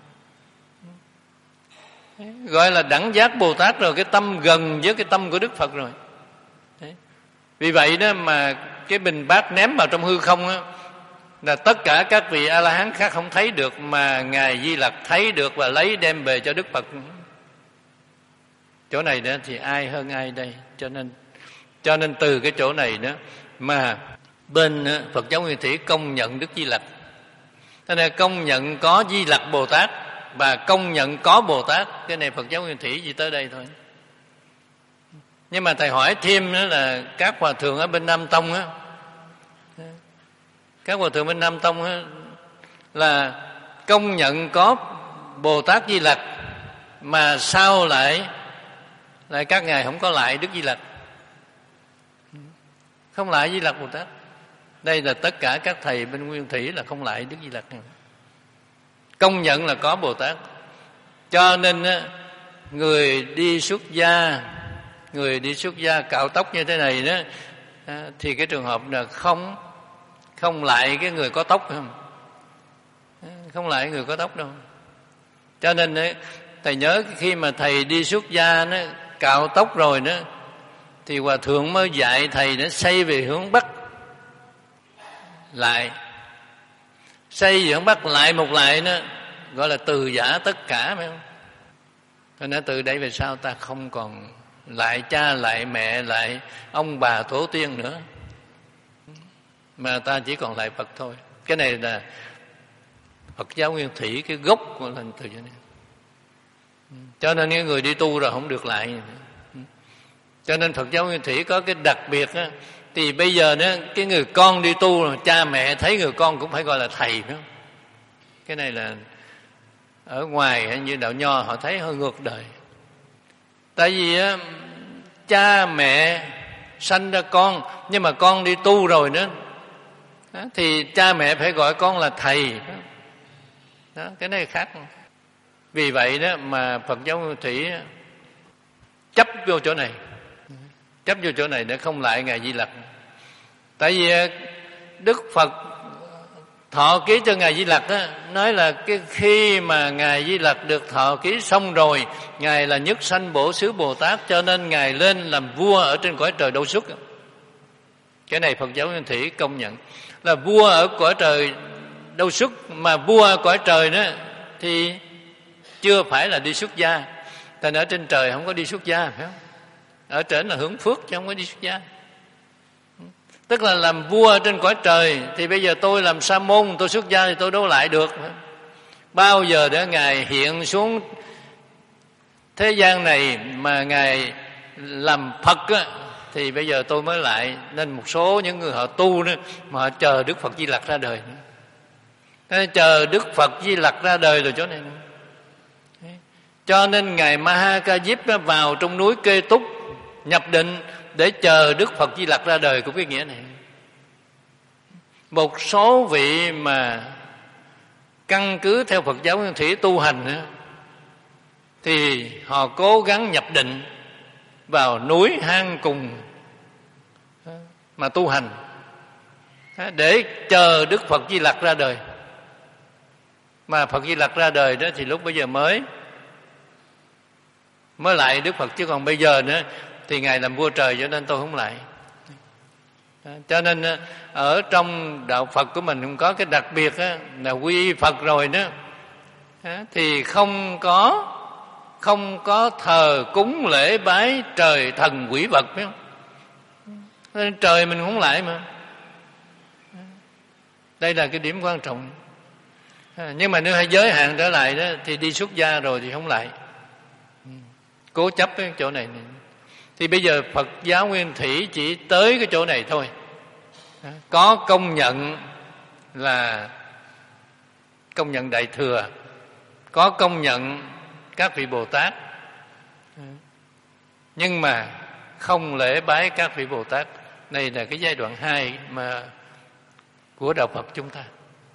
Gọi là đẳng giác Bồ Tát rồi, cái tâm gần với cái tâm của Đức Phật rồi. Đấy. Vì vậy đó mà cái bình bát ném vào trong hư không á, là tất cả các vị A-la-hán khác không thấy được, mà Ngài Di Lặc thấy được và lấy đem về cho Đức Phật. Chỗ này đó thì ai hơn ai đây? Cho nên cho nên từ cái chỗ này đó mà bên Phật giáo Nguyên Thủy công nhận Đức Di Lặc. Thế nên công nhận có Di Lặc Bồ Tát và công nhận có Bồ Tát. Cái này Phật giáo Nguyên Thủy chỉ tới đây thôi. Nhưng mà thầy hỏi thêm nữa là các hòa thượng ở bên Nam Tông á, các hòa thượng bên Nam Tông á, là công nhận có Bồ Tát Di Lặc mà sao lại lại các ngài không có lại Đức Di Lặc, không lại Di Lặc Bồ Tát. Đây là tất cả các thầy bên Nguyên Thủy là không lại Đức Di Lặc này. Công nhận là có Bồ Tát. Cho nên á, người đi xuất gia, người đi xuất gia cạo tóc như thế này đó, thì cái trường hợp là không không lại cái người có tóc, không không lại người có tóc đâu. Cho nên ấy, thầy nhớ khi mà thầy đi xuất gia nó cạo tóc rồi đó, thì hòa thượng mới dạy thầy nó xây về hướng Bắc lại, xây về hướng Bắc lại một lại nữa, gọi là từ giả tất cả, phải không? Cho nên từ đây về sau ta không còn lại cha, lại mẹ, lại ông bà tổ tiên nữa, mà ta chỉ còn lại Phật thôi. Cái này là Phật giáo Nguyên Thủy, cái gốc của lần từ cho nên. Cho nên những người đi tu rồi không được lại. Cho nên Phật giáo Nguyên Thủy có cái đặc biệt á, thì bây giờ đó cái người con đi tu rồi, cha mẹ thấy người con cũng phải gọi là thầy, phải không? Cái này là ở ngoài như đạo Nho họ thấy hơi ngược đời. Tại vì á, cha mẹ sanh ra con, nhưng mà con đi tu rồi nữa đó, thì cha mẹ phải gọi con là thầy đó. Đó, cái này khác. Vì vậy đó mà Phật giáo Nguyên Thủy chấp vô chỗ này, chấp vô chỗ này để không lại Ngài Di Lặc. Tại vì Đức Phật thọ ký cho Ngài Di Lặc á, nói là cái khi mà Ngài Di Lặc được thọ ký xong rồi, Ngài là nhất sanh bổ xứ Bồ Tát, cho nên Ngài lên làm vua ở trên cõi trời Đâu Xuất. Cái này Phật giáo Nguyên Thủy công nhận là vua ở cõi trời Đâu Xuất, mà vua ở cõi trời đó thì chưa phải là đi xuất gia. Thành ở trên trời không có đi xuất gia, phải không? Ở trên là hưởng phước chứ không có đi xuất gia. Tức là làm vua trên cõi trời, thì bây giờ tôi làm sa môn, tôi xuất gia thì tôi đâu lại được. Bao giờ để Ngài hiện xuống thế gian này mà Ngài làm Phật á, thì bây giờ tôi mới lại. Nên một số những người họ tu nữa mà họ chờ Đức Phật Di Lặc ra đời nữa. Nên chờ Đức Phật Di Lặc ra đời rồi chỗ này nữa. Cho nên Ngài Ma Ha Ca Diếp nó vào trong núi Kê Túc nhập định để chờ Đức Phật Di Lặc ra đời, cũng cái nghĩa này. Một số vị mà căn cứ theo Phật giáo Nguyên Thủy tu hành nữa, thì họ cố gắng nhập định vào núi hang cùng mà tu hành để chờ Đức Phật Di Lặc ra đời. Mà Phật Di Lặc ra đời đó thì lúc bây giờ mới mới lại Đức Phật, chứ còn bây giờ nữa thì Ngài làm vua trời, cho nên tôi không lại. Cho nên ở trong đạo Phật của mình cũng có cái đặc biệt á, là quy y Phật rồi đó thì không có không có thờ cúng lễ bái trời thần quỷ vật, phải không? Nên trời mình không lại mà. Đây là cái điểm quan trọng. Nhưng mà nếu hay giới hạn trở lại đó thì đi xuất gia rồi thì không lại, cố chấp cái chỗ này, này. Thì bây giờ Phật giáo Nguyên Thủy chỉ tới cái chỗ này thôi. Có công nhận là công nhận Đại Thừa, có công nhận các vị Bồ Tát, nhưng mà không lễ bái các vị Bồ Tát. Đây là cái giai đoạn hai mà của đạo Phật chúng ta.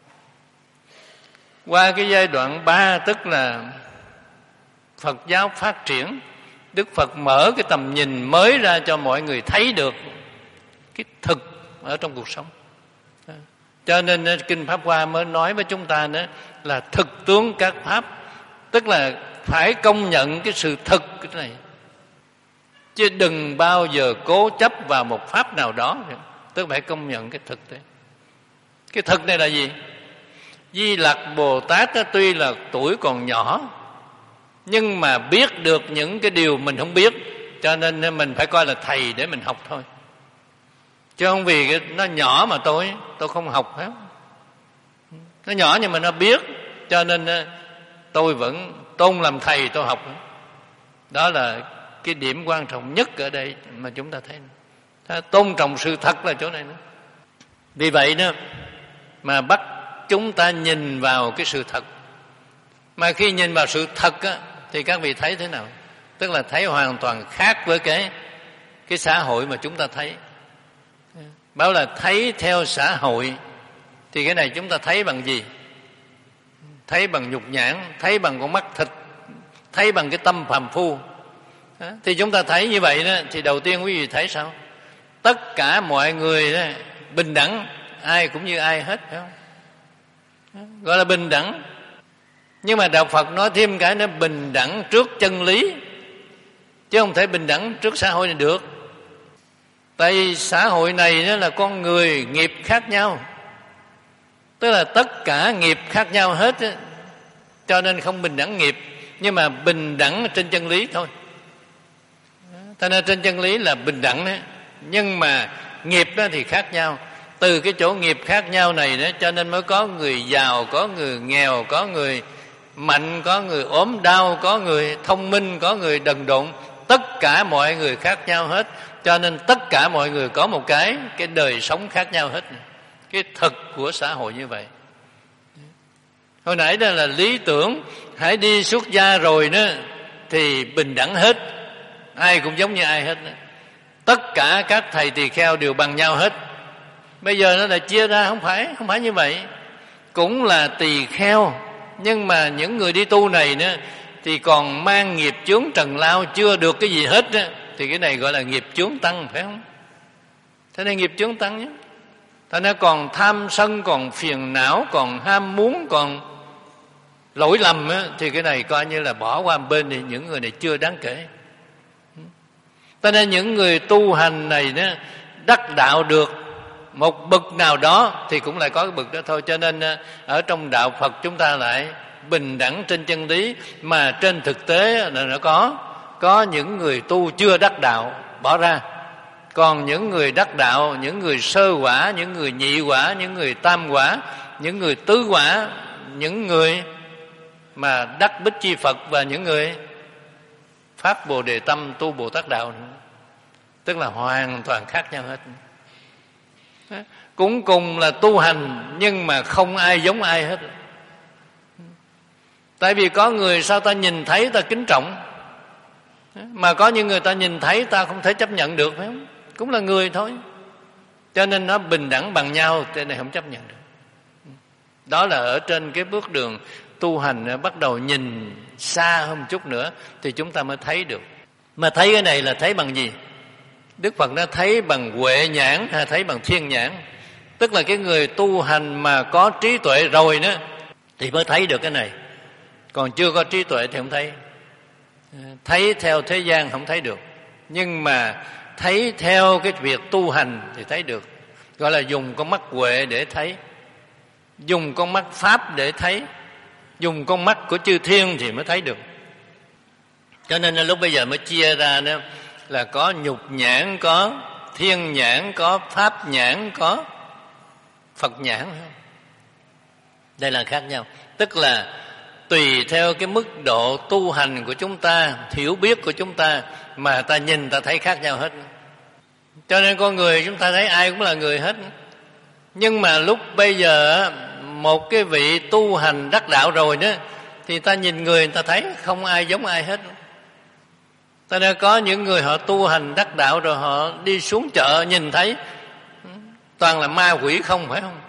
Qua cái giai đoạn ba, tức là Phật giáo phát triển, Đức Phật mở cái tầm nhìn mới ra cho mọi người thấy được cái thực ở trong cuộc sống. Cho nên Kinh Pháp Hoa mới nói với chúng ta nữa là thực tướng các pháp, tức là phải công nhận cái sự thực cái này, chứ đừng bao giờ cố chấp vào một pháp nào đó, tức phải công nhận cái thực tế. Cái thực này là gì? Di Lặc Bồ Tát đó, tuy là tuổi còn nhỏ nhưng mà biết được những cái điều mình không biết, cho nên mình phải coi là thầy để mình học thôi, chứ không vì nó nhỏ mà tôi tôi không học hết. Nó nhỏ nhưng mà nó biết, cho nên tôi vẫn tôn làm thầy, tôi học. Đó là cái điểm quan trọng nhất ở đây mà chúng ta thấy. Tôn trọng sự thật là chỗ này nữa. Vì vậy đó mà bắt chúng ta nhìn vào cái sự thật. Mà khi nhìn vào sự thật á, thì các vị thấy thế nào? Tức là thấy hoàn toàn khác với cái cái xã hội mà chúng ta thấy. Bảo là thấy theo xã hội, thì cái này chúng ta thấy bằng gì? Thấy bằng nhục nhãn, thấy bằng con mắt thịt, thấy bằng cái tâm phàm phu. Thì chúng ta thấy như vậy đó, thì đầu tiên quý vị thấy sao? Tất cả mọi người đó, bình đẳng, ai cũng như ai hết, phải không? Gọi là bình đẳng. Nhưng mà đạo Phật nói thêm cái nữa, bình đẳng trước chân lý, chứ không thể bình đẳng trước xã hội này được. Tại vì xã hội này đó là con người nghiệp khác nhau, tức là tất cả nghiệp khác nhau hết đó, cho nên không bình đẳng nghiệp, nhưng mà bình đẳng trên chân lý thôi. Cho nên trên chân lý là bình đẳng đó, nhưng mà nghiệp đó thì khác nhau. Từ cái chỗ nghiệp khác nhau này đó, cho nên mới có người giàu, có người nghèo, có người mạnh, có người ốm đau, có người thông minh, có người đần độn. Tất cả mọi người khác nhau hết, cho nên tất cả mọi người có một cái cái đời sống khác nhau hết. Cái thực của xã hội như vậy. Hồi nãy đó là lý tưởng, hãy đi xuất gia rồi đó thì bình đẳng hết, ai cũng giống như ai hết. Tất cả các thầy tỳ kheo đều bằng nhau hết. Bây giờ nó lại chia ra, không phải không phải như vậy. Cũng là tỳ kheo, nhưng mà những người đi tu này nữa thì còn mang nghiệp chướng trần lao, chưa được cái gì hết đó, thì cái này gọi là nghiệp chướng tăng, phải không? Thế nên nghiệp chướng tăng nhé. Thế nên còn tham sân, còn phiền não, còn ham muốn, còn lỗi lầm á, thì cái này coi như là bỏ qua một bên, thì những người này chưa đáng kể. Cho nên những người tu hành này đó, đắc đạo được một bậc nào đó thì cũng lại có cái bậc đó thôi. Cho nên ở trong đạo Phật chúng ta lại bình đẳng trên chân lý, mà trên thực tế là nó có có những người tu chưa đắc đạo bỏ ra, còn những người đắc đạo, những người sơ quả, những người nhị quả, những người tam quả, những người tứ quả, những người mà đắc bích chi Phật, và những người phát Bồ Đề tâm tu Bồ Tát đạo nữa. Tức là hoàn toàn khác nhau hết. Cũng cùng là tu hành, nhưng mà không ai giống ai hết. Tại vì có người sao ta nhìn thấy ta kính trọng, mà có những người ta nhìn thấy ta không thể chấp nhận được, phải không? Cũng là người thôi. Cho nên nó bình đẳng bằng nhau, cho nên không chấp nhận được. Đó là ở trên cái bước đường tu hành bắt đầu nhìn xa hơn một chút nữa thì chúng ta mới thấy được. Mà thấy cái này là thấy bằng gì? Đức Phật đã thấy bằng huệ nhãn hay thấy bằng thiên nhãn? Tức là cái người tu hành mà có trí tuệ rồi đó thì mới thấy được cái này. Còn chưa có trí tuệ thì không thấy. Thấy theo thế gian không thấy được, nhưng mà thấy theo cái việc tu hành thì thấy được. Gọi là dùng con mắt huệ để thấy, dùng con mắt pháp để thấy, dùng con mắt của chư thiên thì mới thấy được. Cho nên là lúc bây giờ mới chia ra đó là có nhục nhãn, có thiên nhãn, có pháp nhãn, có Phật nhãn. Đây là khác nhau. Tức là tùy theo cái mức độ tu hành của chúng ta, hiểu biết của chúng ta mà ta nhìn ta thấy khác nhau hết. Cho nên con người chúng ta thấy ai cũng là người hết. Nhưng mà lúc bây giờ một cái vị tu hành đắc đạo rồi đó, thì ta nhìn người ta thấy không ai giống ai hết. Ta đã có những người họ tu hành đắc đạo rồi họ đi xuống chợ nhìn thấy toàn là ma quỷ không, phải không?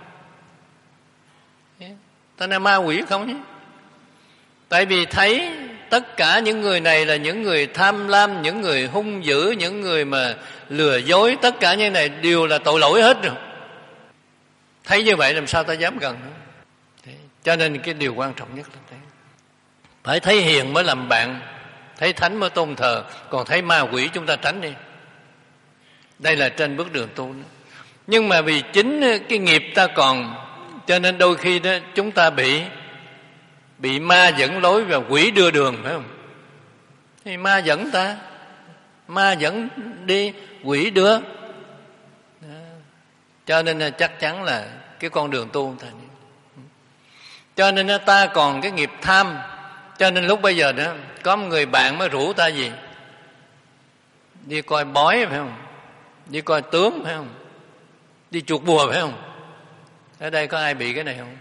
Ta là ma quỷ không chứ. Tại vì thấy tất cả những người này là những người tham lam, những người hung dữ, những người mà lừa dối, tất cả những này đều là tội lỗi hết rồi. Thấy như vậy làm sao ta dám gần nữa. Thế, cho nên cái điều quan trọng nhất là thế. Phải thấy hiền mới làm bạn, thấy thánh mới tôn thờ, còn thấy ma quỷ chúng ta tránh đi. Đây là trên bước đường tu đó. Nhưng mà vì chính cái nghiệp ta còn, cho nên đôi khi đó chúng ta bị bị ma dẫn lối và quỷ đưa đường, phải không? Thì ma dẫn ta, ma dẫn đi, quỷ đưa. Đó. Cho nên là chắc chắn là cái con đường tu ta. Cho nên ta còn cái nghiệp tham. Cho nên lúc bây giờ đó có một người bạn mới rủ ta gì? Đi coi bói, phải không? Đi coi tướng, phải không? Đi chuột bùa, phải không? Ở đây có ai bị cái này không?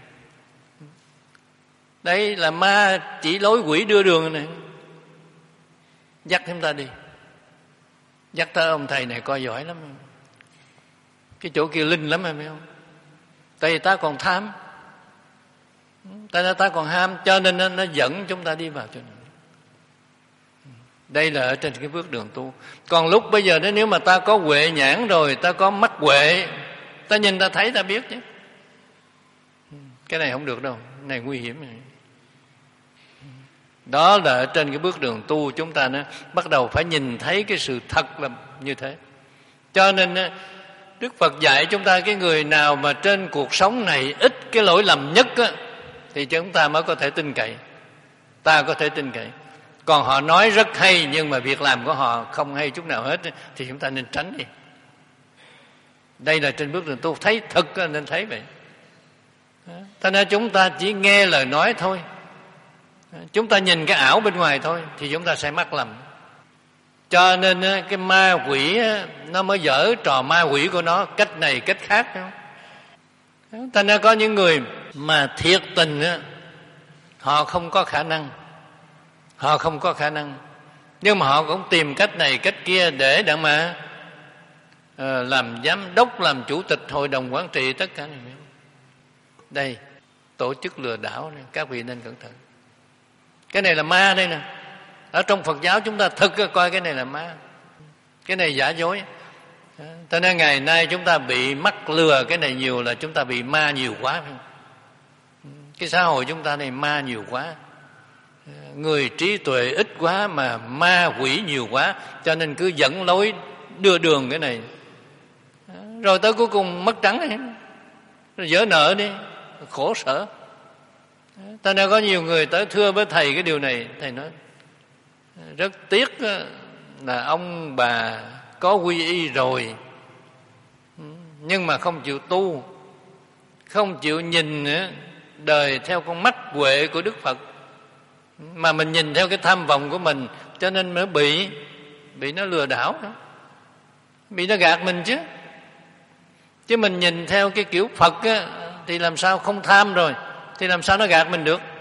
Đây là ma chỉ lối quỷ đưa đường này. Dắt chúng ta đi, dắt tới ông thầy này coi giỏi lắm, cái chỗ kia linh lắm, phải không? Tại vì ta còn tham, tại vì ta còn ham, cho nên nó, nó dẫn chúng ta đi vào chỗ này. Đây là ở trên cái bước đường tu. Còn lúc bây giờ nếu mà ta có huệ nhãn rồi, ta có mắt huệ, ta nhìn ta thấy ta biết chứ. Cái này không được đâu, cái này nguy hiểm này. Đó là ở trên cái bước đường tu chúng ta nó bắt đầu phải nhìn thấy cái sự thật là như thế. Cho nên Đức Phật dạy chúng ta cái người nào mà trên cuộc sống này ít cái lỗi lầm nhất á, thì chúng ta mới có thể tin cậy. Ta có thể tin cậy. Còn họ nói rất hay nhưng mà việc làm của họ không hay chút nào hết thì chúng ta nên tránh đi. Đây là trên bước đường tu, thấy thực nên thấy vậy. Thế nên chúng ta chỉ nghe lời nói thôi, chúng ta nhìn cái ảo bên ngoài thôi thì chúng ta sẽ mắc lầm. Cho nên cái ma quỷ nó mới dở trò ma quỷ của nó, cách này cách khác. Thế nên có những người mà thiệt tình họ không có khả năng, họ không có khả năng, nhưng mà họ cũng tìm cách này cách kia để đặng mà uh, làm giám đốc, làm chủ tịch hội đồng quản trị, tất cả này. Đây, tổ chức lừa đảo này, các vị nên cẩn thận. Cái này là ma đây nè. Ở trong Phật giáo chúng ta thực coi cái này là ma, cái này giả dối. Cho nên ngày nay chúng ta bị mắc lừa cái này nhiều là chúng ta bị ma nhiều quá, phải không? Cái xã hội chúng ta này ma nhiều quá, người trí tuệ ít quá mà ma quỷ nhiều quá, cho nên cứ dẫn lối đưa đường cái này, rồi tới cuối cùng mất trắng ấy. Rồi dỡ nợ đi, khổ sở. Ta nên có nhiều người tới thưa với thầy cái điều này, thầy nói rất tiếc là ông bà có quy y rồi nhưng mà không chịu tu, không chịu nhìn đời theo con mắt huệ của Đức Phật, mà mình nhìn theo cái tham vọng của mình, cho nên mới bị bị nó lừa đảo đó, bị nó gạt mình chứ. Chứ mình nhìn theo cái kiểu Phật á, thì làm sao không tham rồi, thì làm sao nó gạt mình được.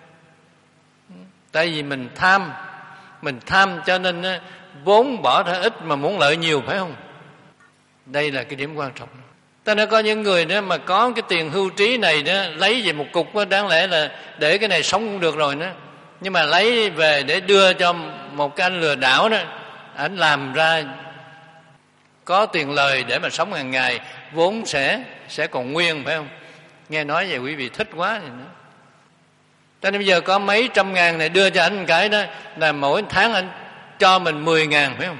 Tại vì mình tham, mình tham cho nên vốn bỏ ra ít mà muốn lợi nhiều, phải không? Đây là cái điểm quan trọng. Ta nói có những người đó mà có cái tiền hưu trí này đó, lấy về một cục đó, đáng lẽ là để cái này sống cũng được rồi đó, nhưng mà lấy về để đưa cho một cái anh lừa đảo đó, ảnh làm ra có tiền lời để mà sống hàng ngày, vốn sẽ sẽ còn nguyên, phải không? Nghe nói vậy quý vị thích quá vậy nữa. Cho nên bây giờ có mấy trăm ngàn này đưa cho anh một cái đó, là mỗi tháng anh cho mình mười ngàn, phải không?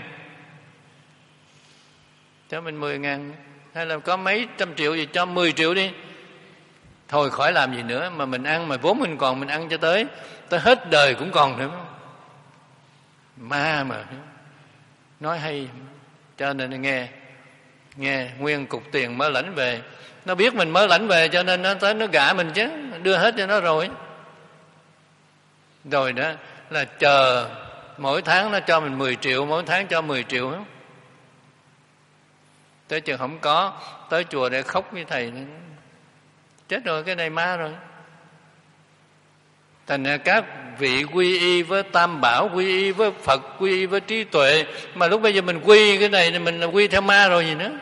Cho mình mười ngàn, hay là có mấy trăm triệu gì cho mười triệu đi. Thôi khỏi làm gì nữa, mà mình ăn mà vốn mình còn, mình ăn cho tới tới hết đời cũng còn nữa. Ma mà nói hay. Cho nên nghe nghe nguyên cục tiền mới lãnh về, nó biết mình mới lãnh về cho nên nó tới nó gạ mình chứ, đưa hết cho nó rồi. Rồi đó là chờ mỗi tháng nó cho mình mười triệu, mỗi tháng cho mười triệu. Tới chừng không có, tới chùa để khóc với thầy, chết rồi, cái này ma rồi. Thành ra các vị quy y với Tam Bảo, quy y với Phật, quy y với trí tuệ, mà lúc bây giờ mình quy cái này thì mình là quy theo ma rồi gì nữa.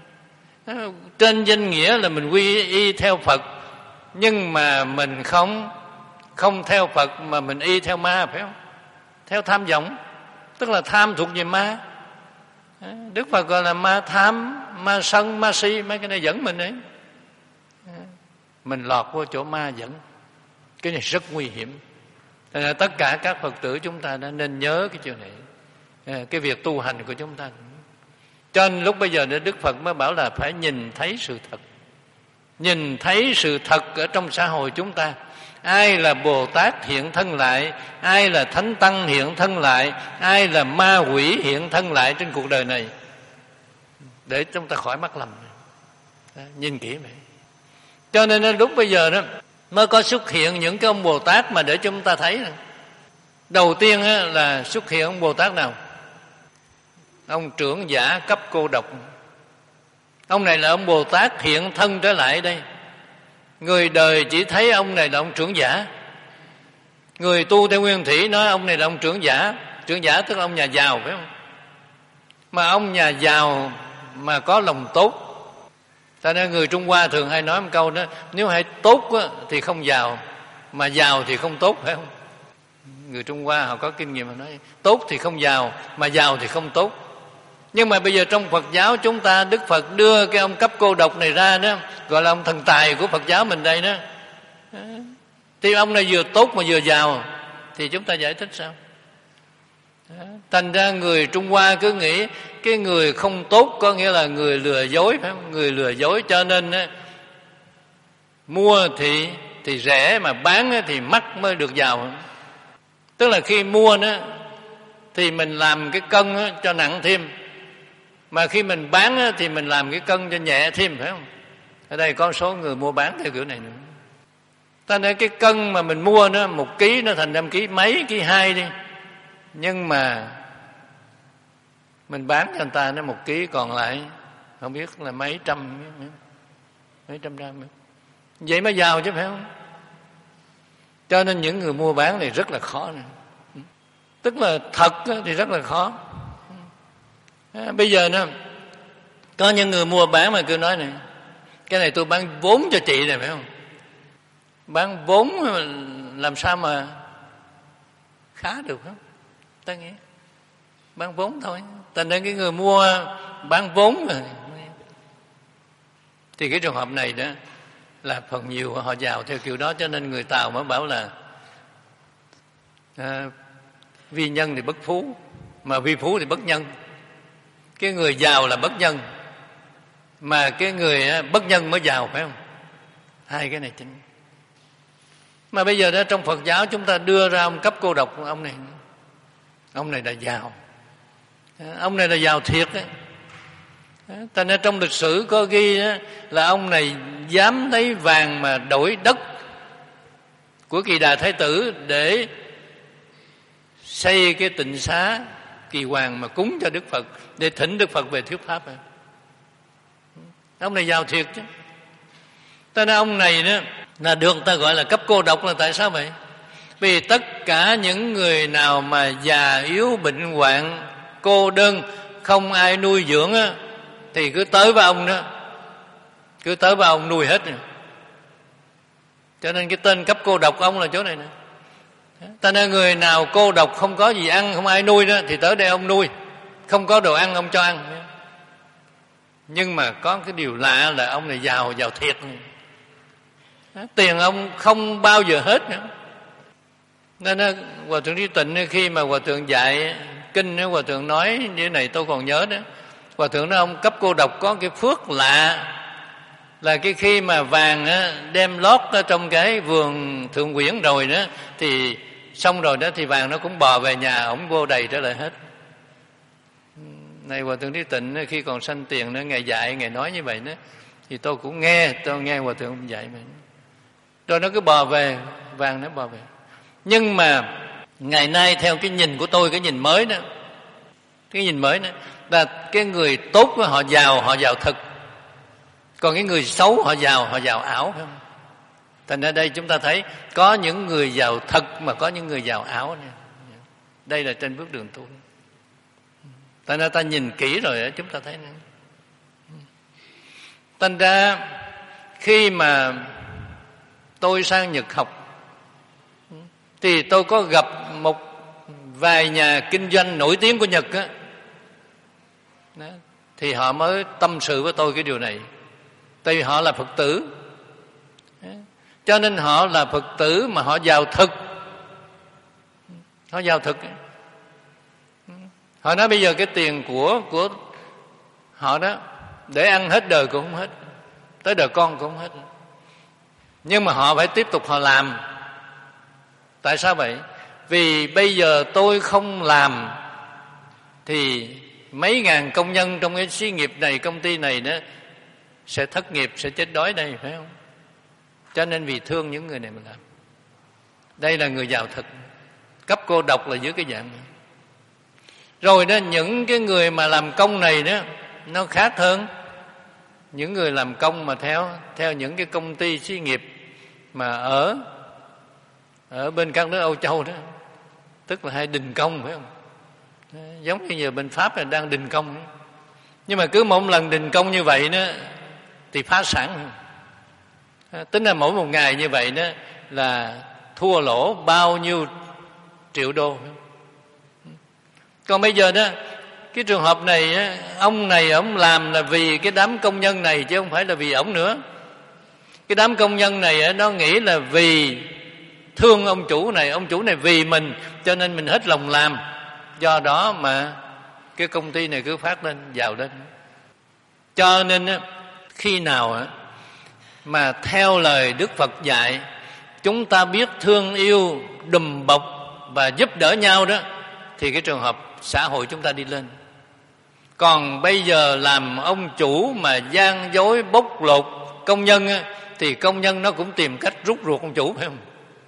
Trên danh nghĩa là mình quy y theo Phật, nhưng mà mình không không theo Phật mà mình y theo ma, phải không? Theo tham vọng, tức là tham thuộc về ma. Đức Phật gọi là ma tham, ma sân, ma si, mấy cái này dẫn mình ấy. Mình lọt vô chỗ ma dẫn. Cái này rất nguy hiểm. Tất cả các Phật tử chúng ta đã nên nhớ cái chuyện này, cái việc tu hành của chúng ta. Cho nên lúc bây giờ Đức Phật mới bảo là phải nhìn thấy sự thật. Nhìn thấy sự thật ở trong xã hội chúng ta. Ai là Bồ Tát hiện thân lại, ai là Thánh Tăng hiện thân lại, ai là ma quỷ hiện thân lại trên cuộc đời này, để chúng ta khỏi mắc lầm. Đó, nhìn kỹ vậy. Cho nên lúc bây giờ đó mới có xuất hiện những cái ông Bồ Tát mà để chúng ta thấy. Đầu tiên là xuất hiện ông Bồ Tát nào? Ông Trưởng Giả Cấp Cô Độc. Ông này là ông Bồ Tát hiện thân trở lại đây. Người đời chỉ thấy ông này là ông Trưởng Giả. Người tu theo Nguyên Thủy nói ông này là ông Trưởng Giả. Trưởng Giả tức là ông nhà giàu, phải không? Mà ông nhà giàu mà có lòng tốt. Cho nên người Trung Hoa thường hay nói một câu đó: nếu hay tốt thì không giàu, mà giàu thì không tốt, phải không? Người Trung Hoa họ có kinh nghiệm mà nói tốt thì không giàu, mà giàu thì không tốt. Nhưng mà bây giờ trong Phật giáo chúng ta, Đức Phật đưa cái ông Cấp Cô Độc này ra đó, gọi là ông thần tài của Phật giáo mình đây đó. Thì ông này vừa tốt mà vừa giàu, thì chúng ta giải thích sao? Thành ra người Trung Hoa cứ nghĩ cái người không tốt có nghĩa là người lừa dối, phải không? Người lừa dối, cho nên á, mua thì thì rẻ mà bán thì mắc mới được giàu. Tức là khi mua đó thì mình làm cái cân cho nặng thêm, mà khi mình bán thì mình làm cái cân cho nhẹ thêm, phải không? Ở đây có số người mua bán theo kiểu này nữa. Ta nói cái cân mà mình mua nó một ký nó thành năm ký mấy, ký hai đi, nhưng mà mình bán cho người ta nó một ký còn lại không biết là mấy trăm mấy trăm gram, vậy mới giàu chứ, phải không? Cho nên những người mua bán này rất là khó này. Tức là thật thì rất là khó. À, bây giờ nó có những người mua bán mà cứ nói này: cái này tôi bán vốn cho chị này, phải không? Bán vốn làm sao mà khá được, không? Ta nghĩ bán vốn thôi. Thành nên cái người mua bán vốn rồi. Thì cái trường hợp này đó là phần nhiều họ giàu theo kiểu đó. Cho nên người Tàu mới bảo là à, vi nhân thì bất phú, mà vi phú thì bất nhân. Cái người giàu là bất nhân, mà cái người bất nhân mới giàu, phải không? Hai cái này chính. Mà bây giờ đó trong Phật giáo chúng ta đưa ra ông Cấp Cô Độc, ông này ông này là giàu, ông này là giàu thiệt đấy. Thành ra trong lịch sử có ghi đó, là ông này dám lấy vàng mà đổi đất của Kỳ Đà Thái Tử để xây cái tịnh xá Kỳ Hoàng mà cúng cho Đức Phật, để thỉnh Đức Phật về thuyết pháp. Ông này giàu thiệt chứ. Cho nên ông này đó là được ta gọi là Cấp Cô Độc là tại sao vậy? Vì tất cả những người nào mà già yếu bệnh hoạn, cô đơn, không ai nuôi dưỡng á, thì cứ tới với ông đó, cứ tới với ông nuôi hết rồi. Cho nên cái tên Cấp Cô Độc ông là chỗ này nè. Ta nên người nào cô độc không có gì ăn, không ai nuôi đó, thì tới đây ông nuôi. Không có đồ ăn ông cho ăn. Nhưng mà có cái điều lạ là ông này giàu, giàu thiệt. Tiền ông không bao giờ hết nữa. Nên Hòa Thượng Trí Tịnh khi mà Hòa Thượng dạy kinh, Hòa Thượng nói như thế này tôi còn nhớ đó. Hòa Thượng nói ông Cấp Cô Độc có cái phước lạ, là cái khi mà vàng đem lót ở trong cái vườn Thượng Quyển rồi đó, thì xong rồi đó thì vàng nó cũng bò về nhà, ổng vô đầy trở lại hết. Này Hòa Thượng Trí Tịnh khi còn sanh tiền đó, Ngài dạy, Ngài nói như vậy đó, thì tôi cũng nghe, tôi nghe Hòa Thượng dạy mình. rồi nó cứ bò về, vàng nó bò về. Nhưng mà ngày nay theo cái nhìn của tôi, cái nhìn mới đó, cái nhìn mới đó là cái người tốt đó, họ giàu, họ giàu thực, còn cái người xấu họ giàu, họ giàu ảo, phải không? Thành ra đây chúng ta thấy có những người giàu thật mà có những người giàu ảo này. Đây là trên bước đường tu. Thành ra ta nhìn kỹ rồi chúng ta thấy nữa. Thành ra khi mà tôi sang Nhật học thì tôi có gặp một vài nhà kinh doanh nổi tiếng của Nhật á, thì họ mới tâm sự với tôi cái điều này. Tại vì họ là Phật tử, cho nên họ là Phật tử mà họ giàu thực. Họ giàu thực. Họ nói bây giờ cái tiền của của họ đó để ăn hết đời cũng không hết, tới đời con cũng không hết. Nhưng mà họ phải tiếp tục họ làm. Tại sao vậy? Vì bây giờ tôi không làm thì mấy ngàn công nhân trong cái xí nghiệp này, công ty này đó sẽ thất nghiệp, sẽ chết đói đây, phải không? Cho nên vì thương những người này mà làm. Đây là người giàu thực. Cấp cô độc là dưới cái dạng này. Rồi đó, những cái người mà làm công này đó nó khác hơn những người làm công mà theo theo những cái công ty xí nghiệp mà ở ở bên các nước Âu Châu đó, tức là hay đình công, phải không? Giống như giờ bên Pháp là đang đình công đó. Nhưng mà cứ một lần đình công như vậy đó thì phá sản. Tính là mỗi một ngày như vậy đó là thua lỗ bao nhiêu triệu đô. Còn bây giờ đó, cái trường hợp này, ông này ông làm là vì cái đám công nhân này chứ không phải là vì ổng nữa. Cái đám công nhân này nó nghĩ là vì thương ông chủ này, ông chủ này vì mình, cho nên mình hết lòng làm. Do đó mà cái công ty này cứ phát lên, giàu lên. Cho nên khi nào mà theo lời Đức Phật dạy, chúng ta biết thương yêu, đùm bọc và giúp đỡ nhau đó, thì cái trường hợp xã hội chúng ta đi lên. Còn bây giờ làm ông chủ mà gian dối bóc lột công nhân thì công nhân nó cũng tìm cách rút ruột ông chủ, phải không?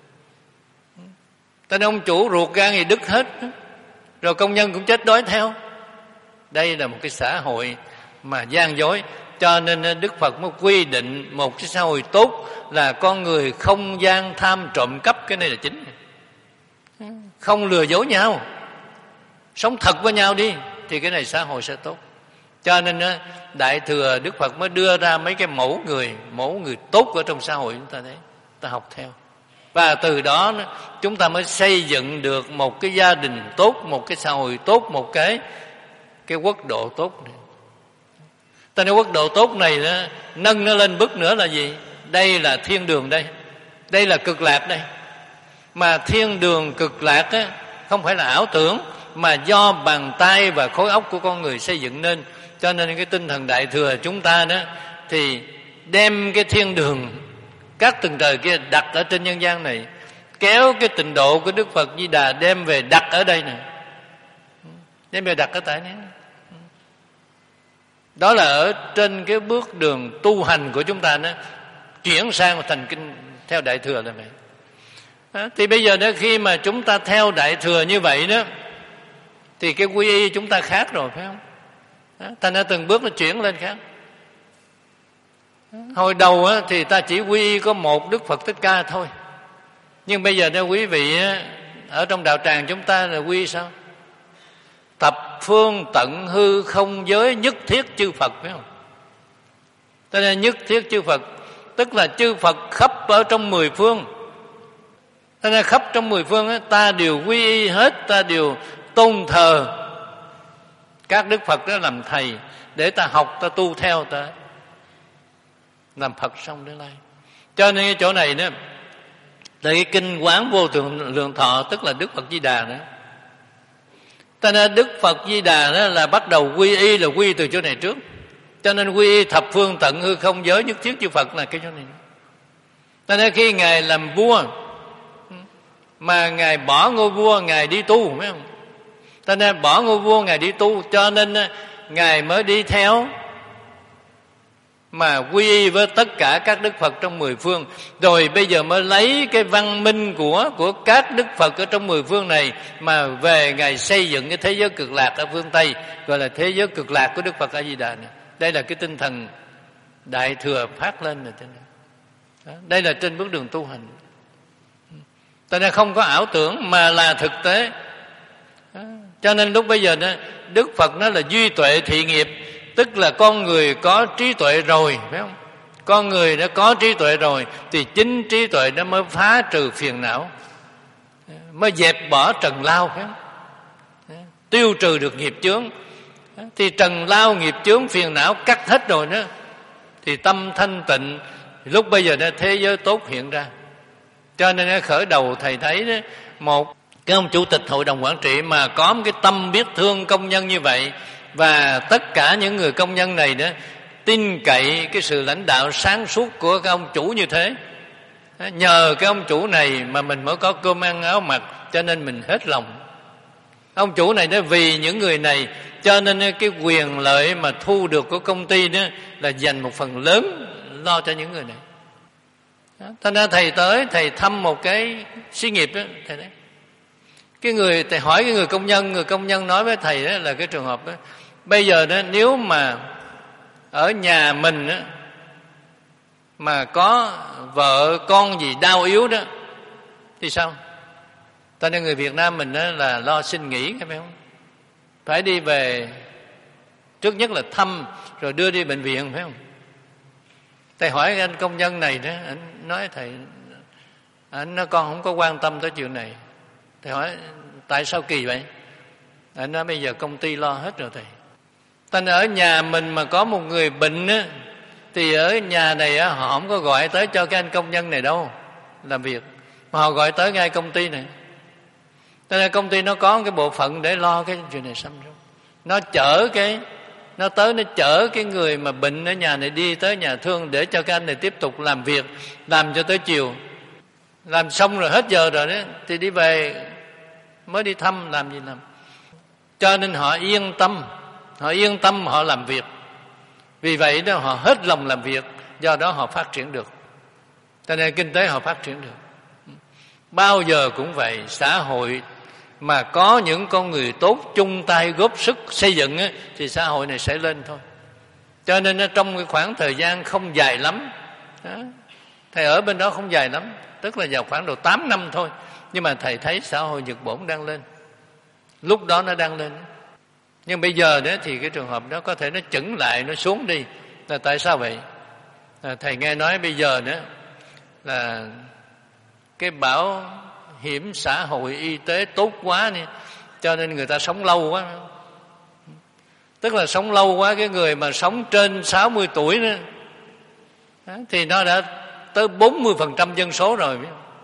Cho nên ông chủ ruột gan thì đứt hết, rồi công nhân cũng chết đói theo. Đây là một cái xã hội mà gian dối. Cho nên Đức Phật mới quy định một cái xã hội tốt là con người không gian tham trộm cắp. Cái này là chính. Không lừa dối nhau, sống thật với nhau đi, thì cái này xã hội sẽ tốt. Cho nên Đại Thừa Đức Phật mới đưa ra mấy cái mẫu người, mẫu người tốt ở trong xã hội chúng ta đấy, ta học theo. Và từ đó chúng ta mới xây dựng được một cái gia đình tốt, một cái xã hội tốt, một cái cái quốc độ tốt này. Ta nói quốc độ tốt này đó, nâng nó lên bước nữa là gì? Đây là thiên đường đây, đây là cực lạc đây. Mà thiên đường cực lạc á, không phải là ảo tưởng, mà do bàn tay và khối óc của con người xây dựng nên. Cho nên cái tinh thần Đại Thừa chúng ta đó thì đem cái thiên đường các tầng trời kia đặt ở trên nhân gian này, kéo cái tịnh độ của Đức Phật Di Đà đem về đặt ở đây nè, đem về đặt ở tại này. Đó là ở trên cái bước đường tu hành của chúng ta đó, chuyển sang thành kinh theo Đại Thừa là vậy. Đó, thì bây giờ đó khi mà chúng ta theo Đại Thừa như vậy đó, thì cái quy y chúng ta khác rồi, phải không? Đó, thành ra từng bước nó chuyển lên khác. Hồi đầu á, thì ta chỉ quy y có một Đức Phật Thích Ca thôi. Nhưng bây giờ đó quý vị á, ở trong đạo tràng chúng ta là quy y sao? Thập phương tận hư không giới nhất thiết chư Phật, phải không? Cho nên nhất thiết chư Phật tức là chư Phật khắp ở trong mười phương. Cho nên khắp trong mười phương á, ta đều quy y hết, ta đều tôn thờ các Đức Phật đó làm thầy, để ta học, ta tu theo, ta làm Phật xong đến nay. Cho nên cái chỗ này đó là cái kinh Quán Vô Thượng Lượng Thọ, tức là Đức Phật Di Đà đó. Cho nên Đức Phật Di Đà đó là bắt đầu quy y là quy từ chỗ này trước. Cho nên quy y thập phương tận hư không giới nhất thiết chư Phật là cái chỗ này. Cho nên khi Ngài làm vua mà Ngài bỏ ngôi vua, Ngài đi tu, phải không? Cho nên bỏ ngôi vua, Ngài đi tu, cho nên Ngài mới đi theo mà quy y với tất cả các Đức Phật trong mười phương, rồi bây giờ mới lấy cái văn minh của của các Đức Phật ở trong mười phương này mà về Ngài xây dựng cái thế giới cực lạc ở phương Tây, gọi là thế giới cực lạc của Đức Phật A Di Đà này. Đây là cái tinh thần Đại Thừa phát lên rồi. Đó, đây là trên bước đường tu hành. Cho nên không có ảo tưởng mà là thực tế. Đó. Cho nên lúc bây giờ đó, Đức Phật nói là duy tuệ thị nghiệp, tức là con người có trí tuệ rồi, phải không? Con người đã có trí tuệ rồi thì chính trí tuệ nó mới phá trừ phiền não, mới dẹp bỏ trần lao, phải không? Tiêu trừ được nghiệp chướng. Thì trần lao nghiệp chướng phiền não cắt hết rồi đó, thì tâm thanh tịnh, lúc bây giờ đó thế giới tốt hiện ra. Cho nên khởi đầu thầy thấy đó, một cái ông chủ tịch hội đồng quản trị mà có một cái tâm biết thương công nhân như vậy, và tất cả những người công nhân này đó tin cậy cái sự lãnh đạo sáng suốt của cái ông chủ như thế. Nhờ cái ông chủ này mà mình mới có cơm ăn áo mặc, cho nên mình hết lòng. Ông chủ này đó vì những người này, cho nên cái quyền lợi mà thu được của công ty đó là dành một phần lớn lo cho những người này. Thành ra thầy tới, thầy thăm một cái xí nghiệp đó, thầy đấy. Cái người thầy hỏi cái người công nhân, người công nhân nói với thầy đó là cái trường hợp đó, bây giờ đó nếu mà ở nhà mình đó, mà có vợ con gì đau yếu đó thì sao? Cho nên người Việt Nam mình đó là lo xin nghỉ, phải không? Phải đi về, trước nhất là thăm rồi đưa đi bệnh viện, phải không? Thầy hỏi anh công nhân này đó, anh nói thầy, anh nói con không có quan tâm tới chuyện này. Thầy hỏi tại sao kỳ vậy? Anh nói bây giờ công ty lo hết rồi thầy. Thành ở nhà mình mà có một người bệnh á, thì ở nhà này á, họ không có gọi tới cho cái anh công nhân này đâu làm việc, mà họ gọi tới ngay công ty này. Cho nên công ty nó có cái bộ phận để lo cái chuyện này xong rồi. Nó chở cái Nó tới nó chở cái người mà bệnh ở nhà này đi tới nhà thương để cho cái anh này tiếp tục làm việc, làm cho tới chiều. Làm xong rồi hết giờ rồi đó thì đi về, mới đi thăm làm gì làm. Cho nên họ yên tâm, họ yên tâm họ làm việc. Vì vậy đó họ hết lòng làm việc, do đó họ phát triển được. Cho nên kinh tế họ phát triển được. Bao giờ cũng vậy, xã hội mà có những con người tốt chung tay góp sức xây dựng á, thì xã hội này sẽ lên thôi. Cho nên trong cái khoảng thời gian không dài lắm đó, thầy ở bên đó không dài lắm, tức là vào khoảng độ tám năm thôi, nhưng mà thầy thấy xã hội Nhật Bổn đang lên. Lúc đó nó đang lên. Nhưng bây giờ đó thì cái trường hợp đó có thể nó chững lại, nó xuống đi. Là tại sao vậy? Là thầy nghe nói bây giờ đó là cái bảo hiểm xã hội y tế tốt quá đi, cho nên người ta sống lâu quá. Tức là sống lâu quá, cái người mà sống trên sáu mươi tuổi đó, thì nó đã tới bốn mươi phần trăm dân số rồi.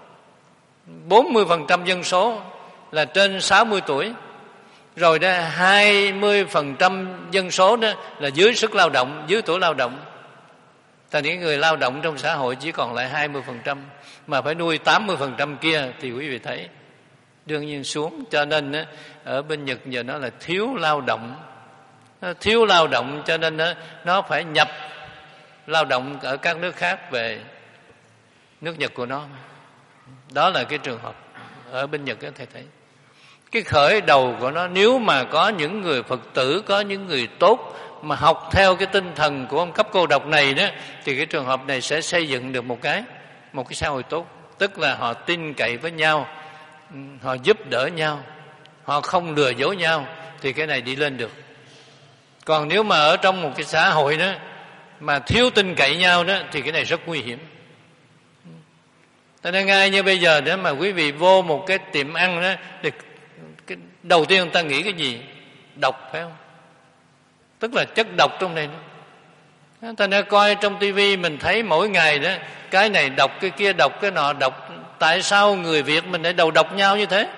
bốn mươi phần trăm dân số là trên sáu mươi tuổi. Rồi đó hai mươi phần trăm dân số đó là dưới sức lao động, dưới tuổi lao động. Thành những người lao động trong xã hội chỉ còn lại hai mươi phần trăm, mà phải nuôi tám mươi phần trăm kia thì quý vị thấy đương nhiên xuống. Cho nên đó, ở bên Nhật giờ nó là thiếu lao động. Nó thiếu lao động cho nên đó, nó phải nhập lao động ở các nước khác về nước Nhật của nó. Đó là cái trường hợp ở bên Nhật đó, thầy thấy. Cái khởi đầu của nó, nếu mà có những người Phật tử, có những người tốt mà học theo cái tinh thần của ông cấp cô độc này đó, thì cái trường hợp này sẽ xây dựng được một cái một cái xã hội tốt. Tức là họ tin cậy với nhau, họ giúp đỡ nhau, họ không lừa dối nhau, thì cái này đi lên được. Còn nếu mà ở trong một cái xã hội đó mà thiếu tin cậy nhau đó, thì cái này rất nguy hiểm. Cho nên ngay như bây giờ đó mà quý vị vô một cái tiệm ăn đó, thì cái đầu tiên người ta nghĩ cái gì? Độc, phải không? Tức là chất độc trong này đó. Ta nên coi trong tivi mình thấy mỗi ngày đó, cái này độc, cái kia độc, cái nọ độc. Tại sao người Việt mình lại đầu độc nhau như thế?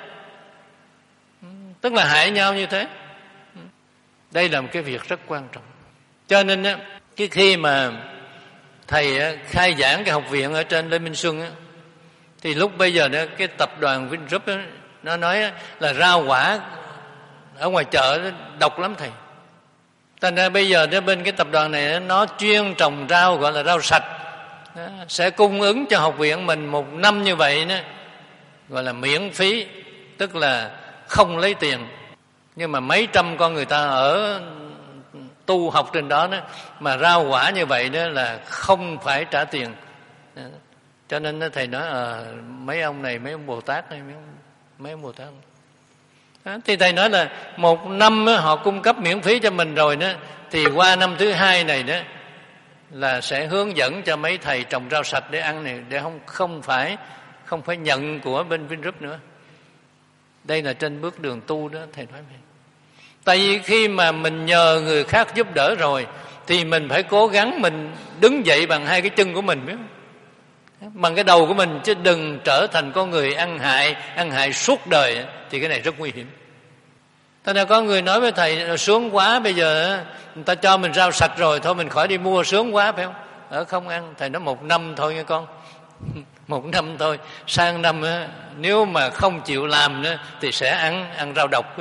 Tức là hại nhau như thế. Đây là một cái việc rất quan trọng. Cho nên á, cái khi mà thầy khai giảng cái học viện ở trên Lê Minh Xuân á, thì lúc bây giờ đó cái tập đoàn Vingroup đó, nó nói là rau quả ở ngoài chợ độc lắm thầy. Thành ra bây giờ đến bên cái tập đoàn này nó chuyên trồng rau, gọi là rau sạch, sẽ cung ứng cho học viện mình một năm như vậy đó, gọi là miễn phí, tức là không lấy tiền. Nhưng mà mấy trăm con người ta ở tu học trên đó, đó mà rau quả như vậy đó là không phải trả tiền. Cho nên thầy nói à, mấy ông này, mấy ông Bồ Tát này, mấy ông, mấy ông Bồ Tát đó, thì thầy nói là một năm đó, họ cung cấp miễn phí cho mình rồi đó, thì qua năm thứ hai này đó là sẽ hướng dẫn cho mấy thầy trồng rau sạch để ăn này, để không không phải không phải nhận của bên Vingroup nữa. Đây là trên bước đường tu đó thầy nói vậy. Tại vì khi mà mình nhờ người khác giúp đỡ rồi thì mình phải cố gắng mình đứng dậy bằng hai cái chân của mình, biết không? Bằng cái đầu của mình, chứ đừng trở thành con người ăn hại, ăn hại suốt đời, thì cái này rất nguy hiểm. Thế nên có người nói với thầy sướng quá, bây giờ người ta cho mình rau sạch rồi, thôi mình khỏi đi mua, sướng quá phải không? Ở không ăn. Thầy nói một năm thôi nha con, một năm thôi. Sang năm nếu mà không chịu làm nữa thì sẽ ăn ăn rau độc.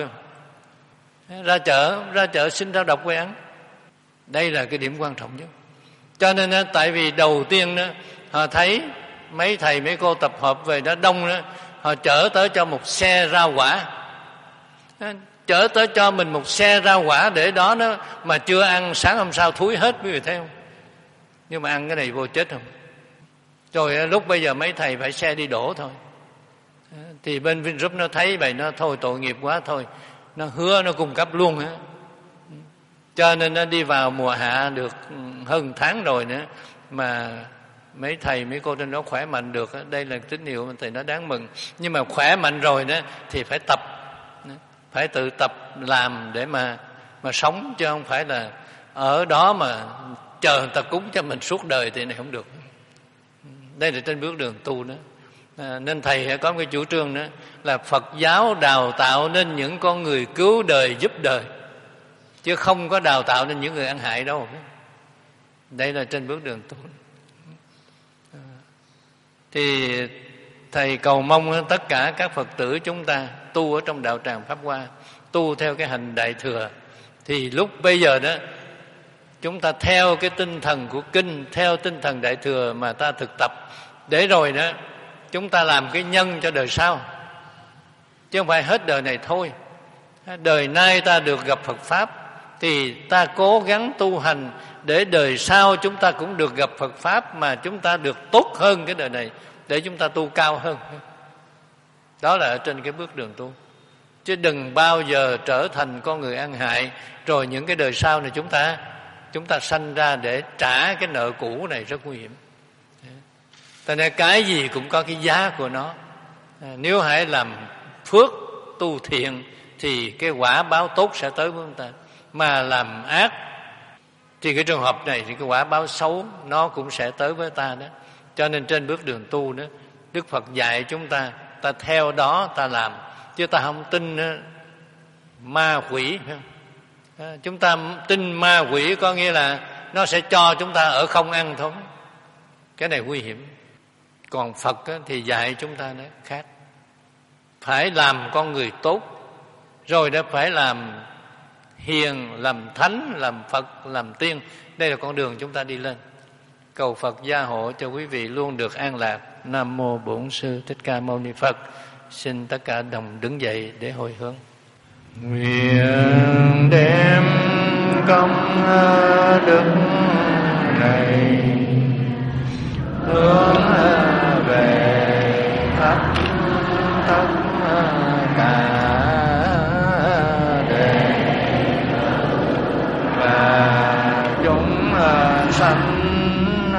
Ra chợ ra chợ xin rau độc về ăn. Đây là cái điểm quan trọng nhất. Cho nên tại vì đầu tiên đó, họ thấy mấy thầy mấy cô tập hợp về đó đông đó, họ chở tới cho một xe rau quả, chở tới cho mình một xe rau quả để đó nó mà chưa ăn, sáng hôm sau thúi hết, quý vị thấy không? Nhưng mà ăn cái này vô chết không? Rồi lúc bây giờ mấy thầy phải xe đi đổ thôi. Thì bên Vingroup nó thấy vậy, nó thôi tội nghiệp quá, thôi nó hứa nó cung cấp luôn á. Cho nên nó đi vào mùa hạ được hơn tháng rồi nữa mà mấy thầy mấy cô trên đó khỏe mạnh được. Đây là tín hiệu mà thầy nói đáng mừng. Nhưng mà khỏe mạnh rồi đó thì phải tập, phải tự tập làm để mà mà sống, chứ không phải là ở đó mà chờ người ta cúng cho mình suốt đời thì này không được. Đây là trên bước đường tu đó. À, nên thầy có một cái chủ trương đó là Phật giáo đào tạo nên những con người cứu đời giúp đời, chứ không có đào tạo nên những người ăn hại đâu. Đây là trên bước đường tu. À, thì thầy cầu mong tất cả các Phật tử chúng ta tu ở trong đạo tràng Pháp Hoa, tu theo cái hành Đại Thừa, thì lúc bây giờ đó chúng ta theo cái tinh thần của kinh, theo tinh thần Đại Thừa mà ta thực tập, để rồi đó chúng ta làm cái nhân cho đời sau, chứ không phải hết đời này thôi. Đời nay ta được gặp Phật Pháp thì ta cố gắng tu hành để đời sau chúng ta cũng được gặp Phật Pháp, mà chúng ta được tốt hơn cái đời này, để chúng ta tu cao hơn. Đó là ở trên cái bước đường tu. Chứ đừng bao giờ trở thành con người ăn hại, rồi những cái đời sau này chúng ta chúng ta sanh ra để trả cái nợ cũ này, rất nguy hiểm. Cho nên cái gì cũng có cái giá của nó. Nếu hãy làm phước tu thiện thì cái quả báo tốt sẽ tới với chúng ta. Mà làm ác thì cái trường hợp này thì cái quả báo xấu nó cũng sẽ tới với ta đó. Cho nên trên bước đường tu đó, Đức Phật dạy chúng ta, ta theo đó ta làm, chứ ta không tin ma quỷ. Chúng ta tin ma quỷ có nghĩa là nó sẽ cho chúng ta ở không ăn thôi. Cái này nguy hiểm. Còn Phật thì dạy chúng ta đó khác. Phải làm con người tốt, rồi đó phải làm hiền, làm thánh, làm Phật, làm tiên. Đây là con đường chúng ta đi lên. Cầu Phật gia hộ cho quý vị luôn được an lạc. Nam mô Bổn Sư Thích Ca Mâu Ni Phật. Xin tất cả đồng đứng dậy để hồi hướng. Nguyện đem công đức này hướng về khắp tất cả đời và chúng sanh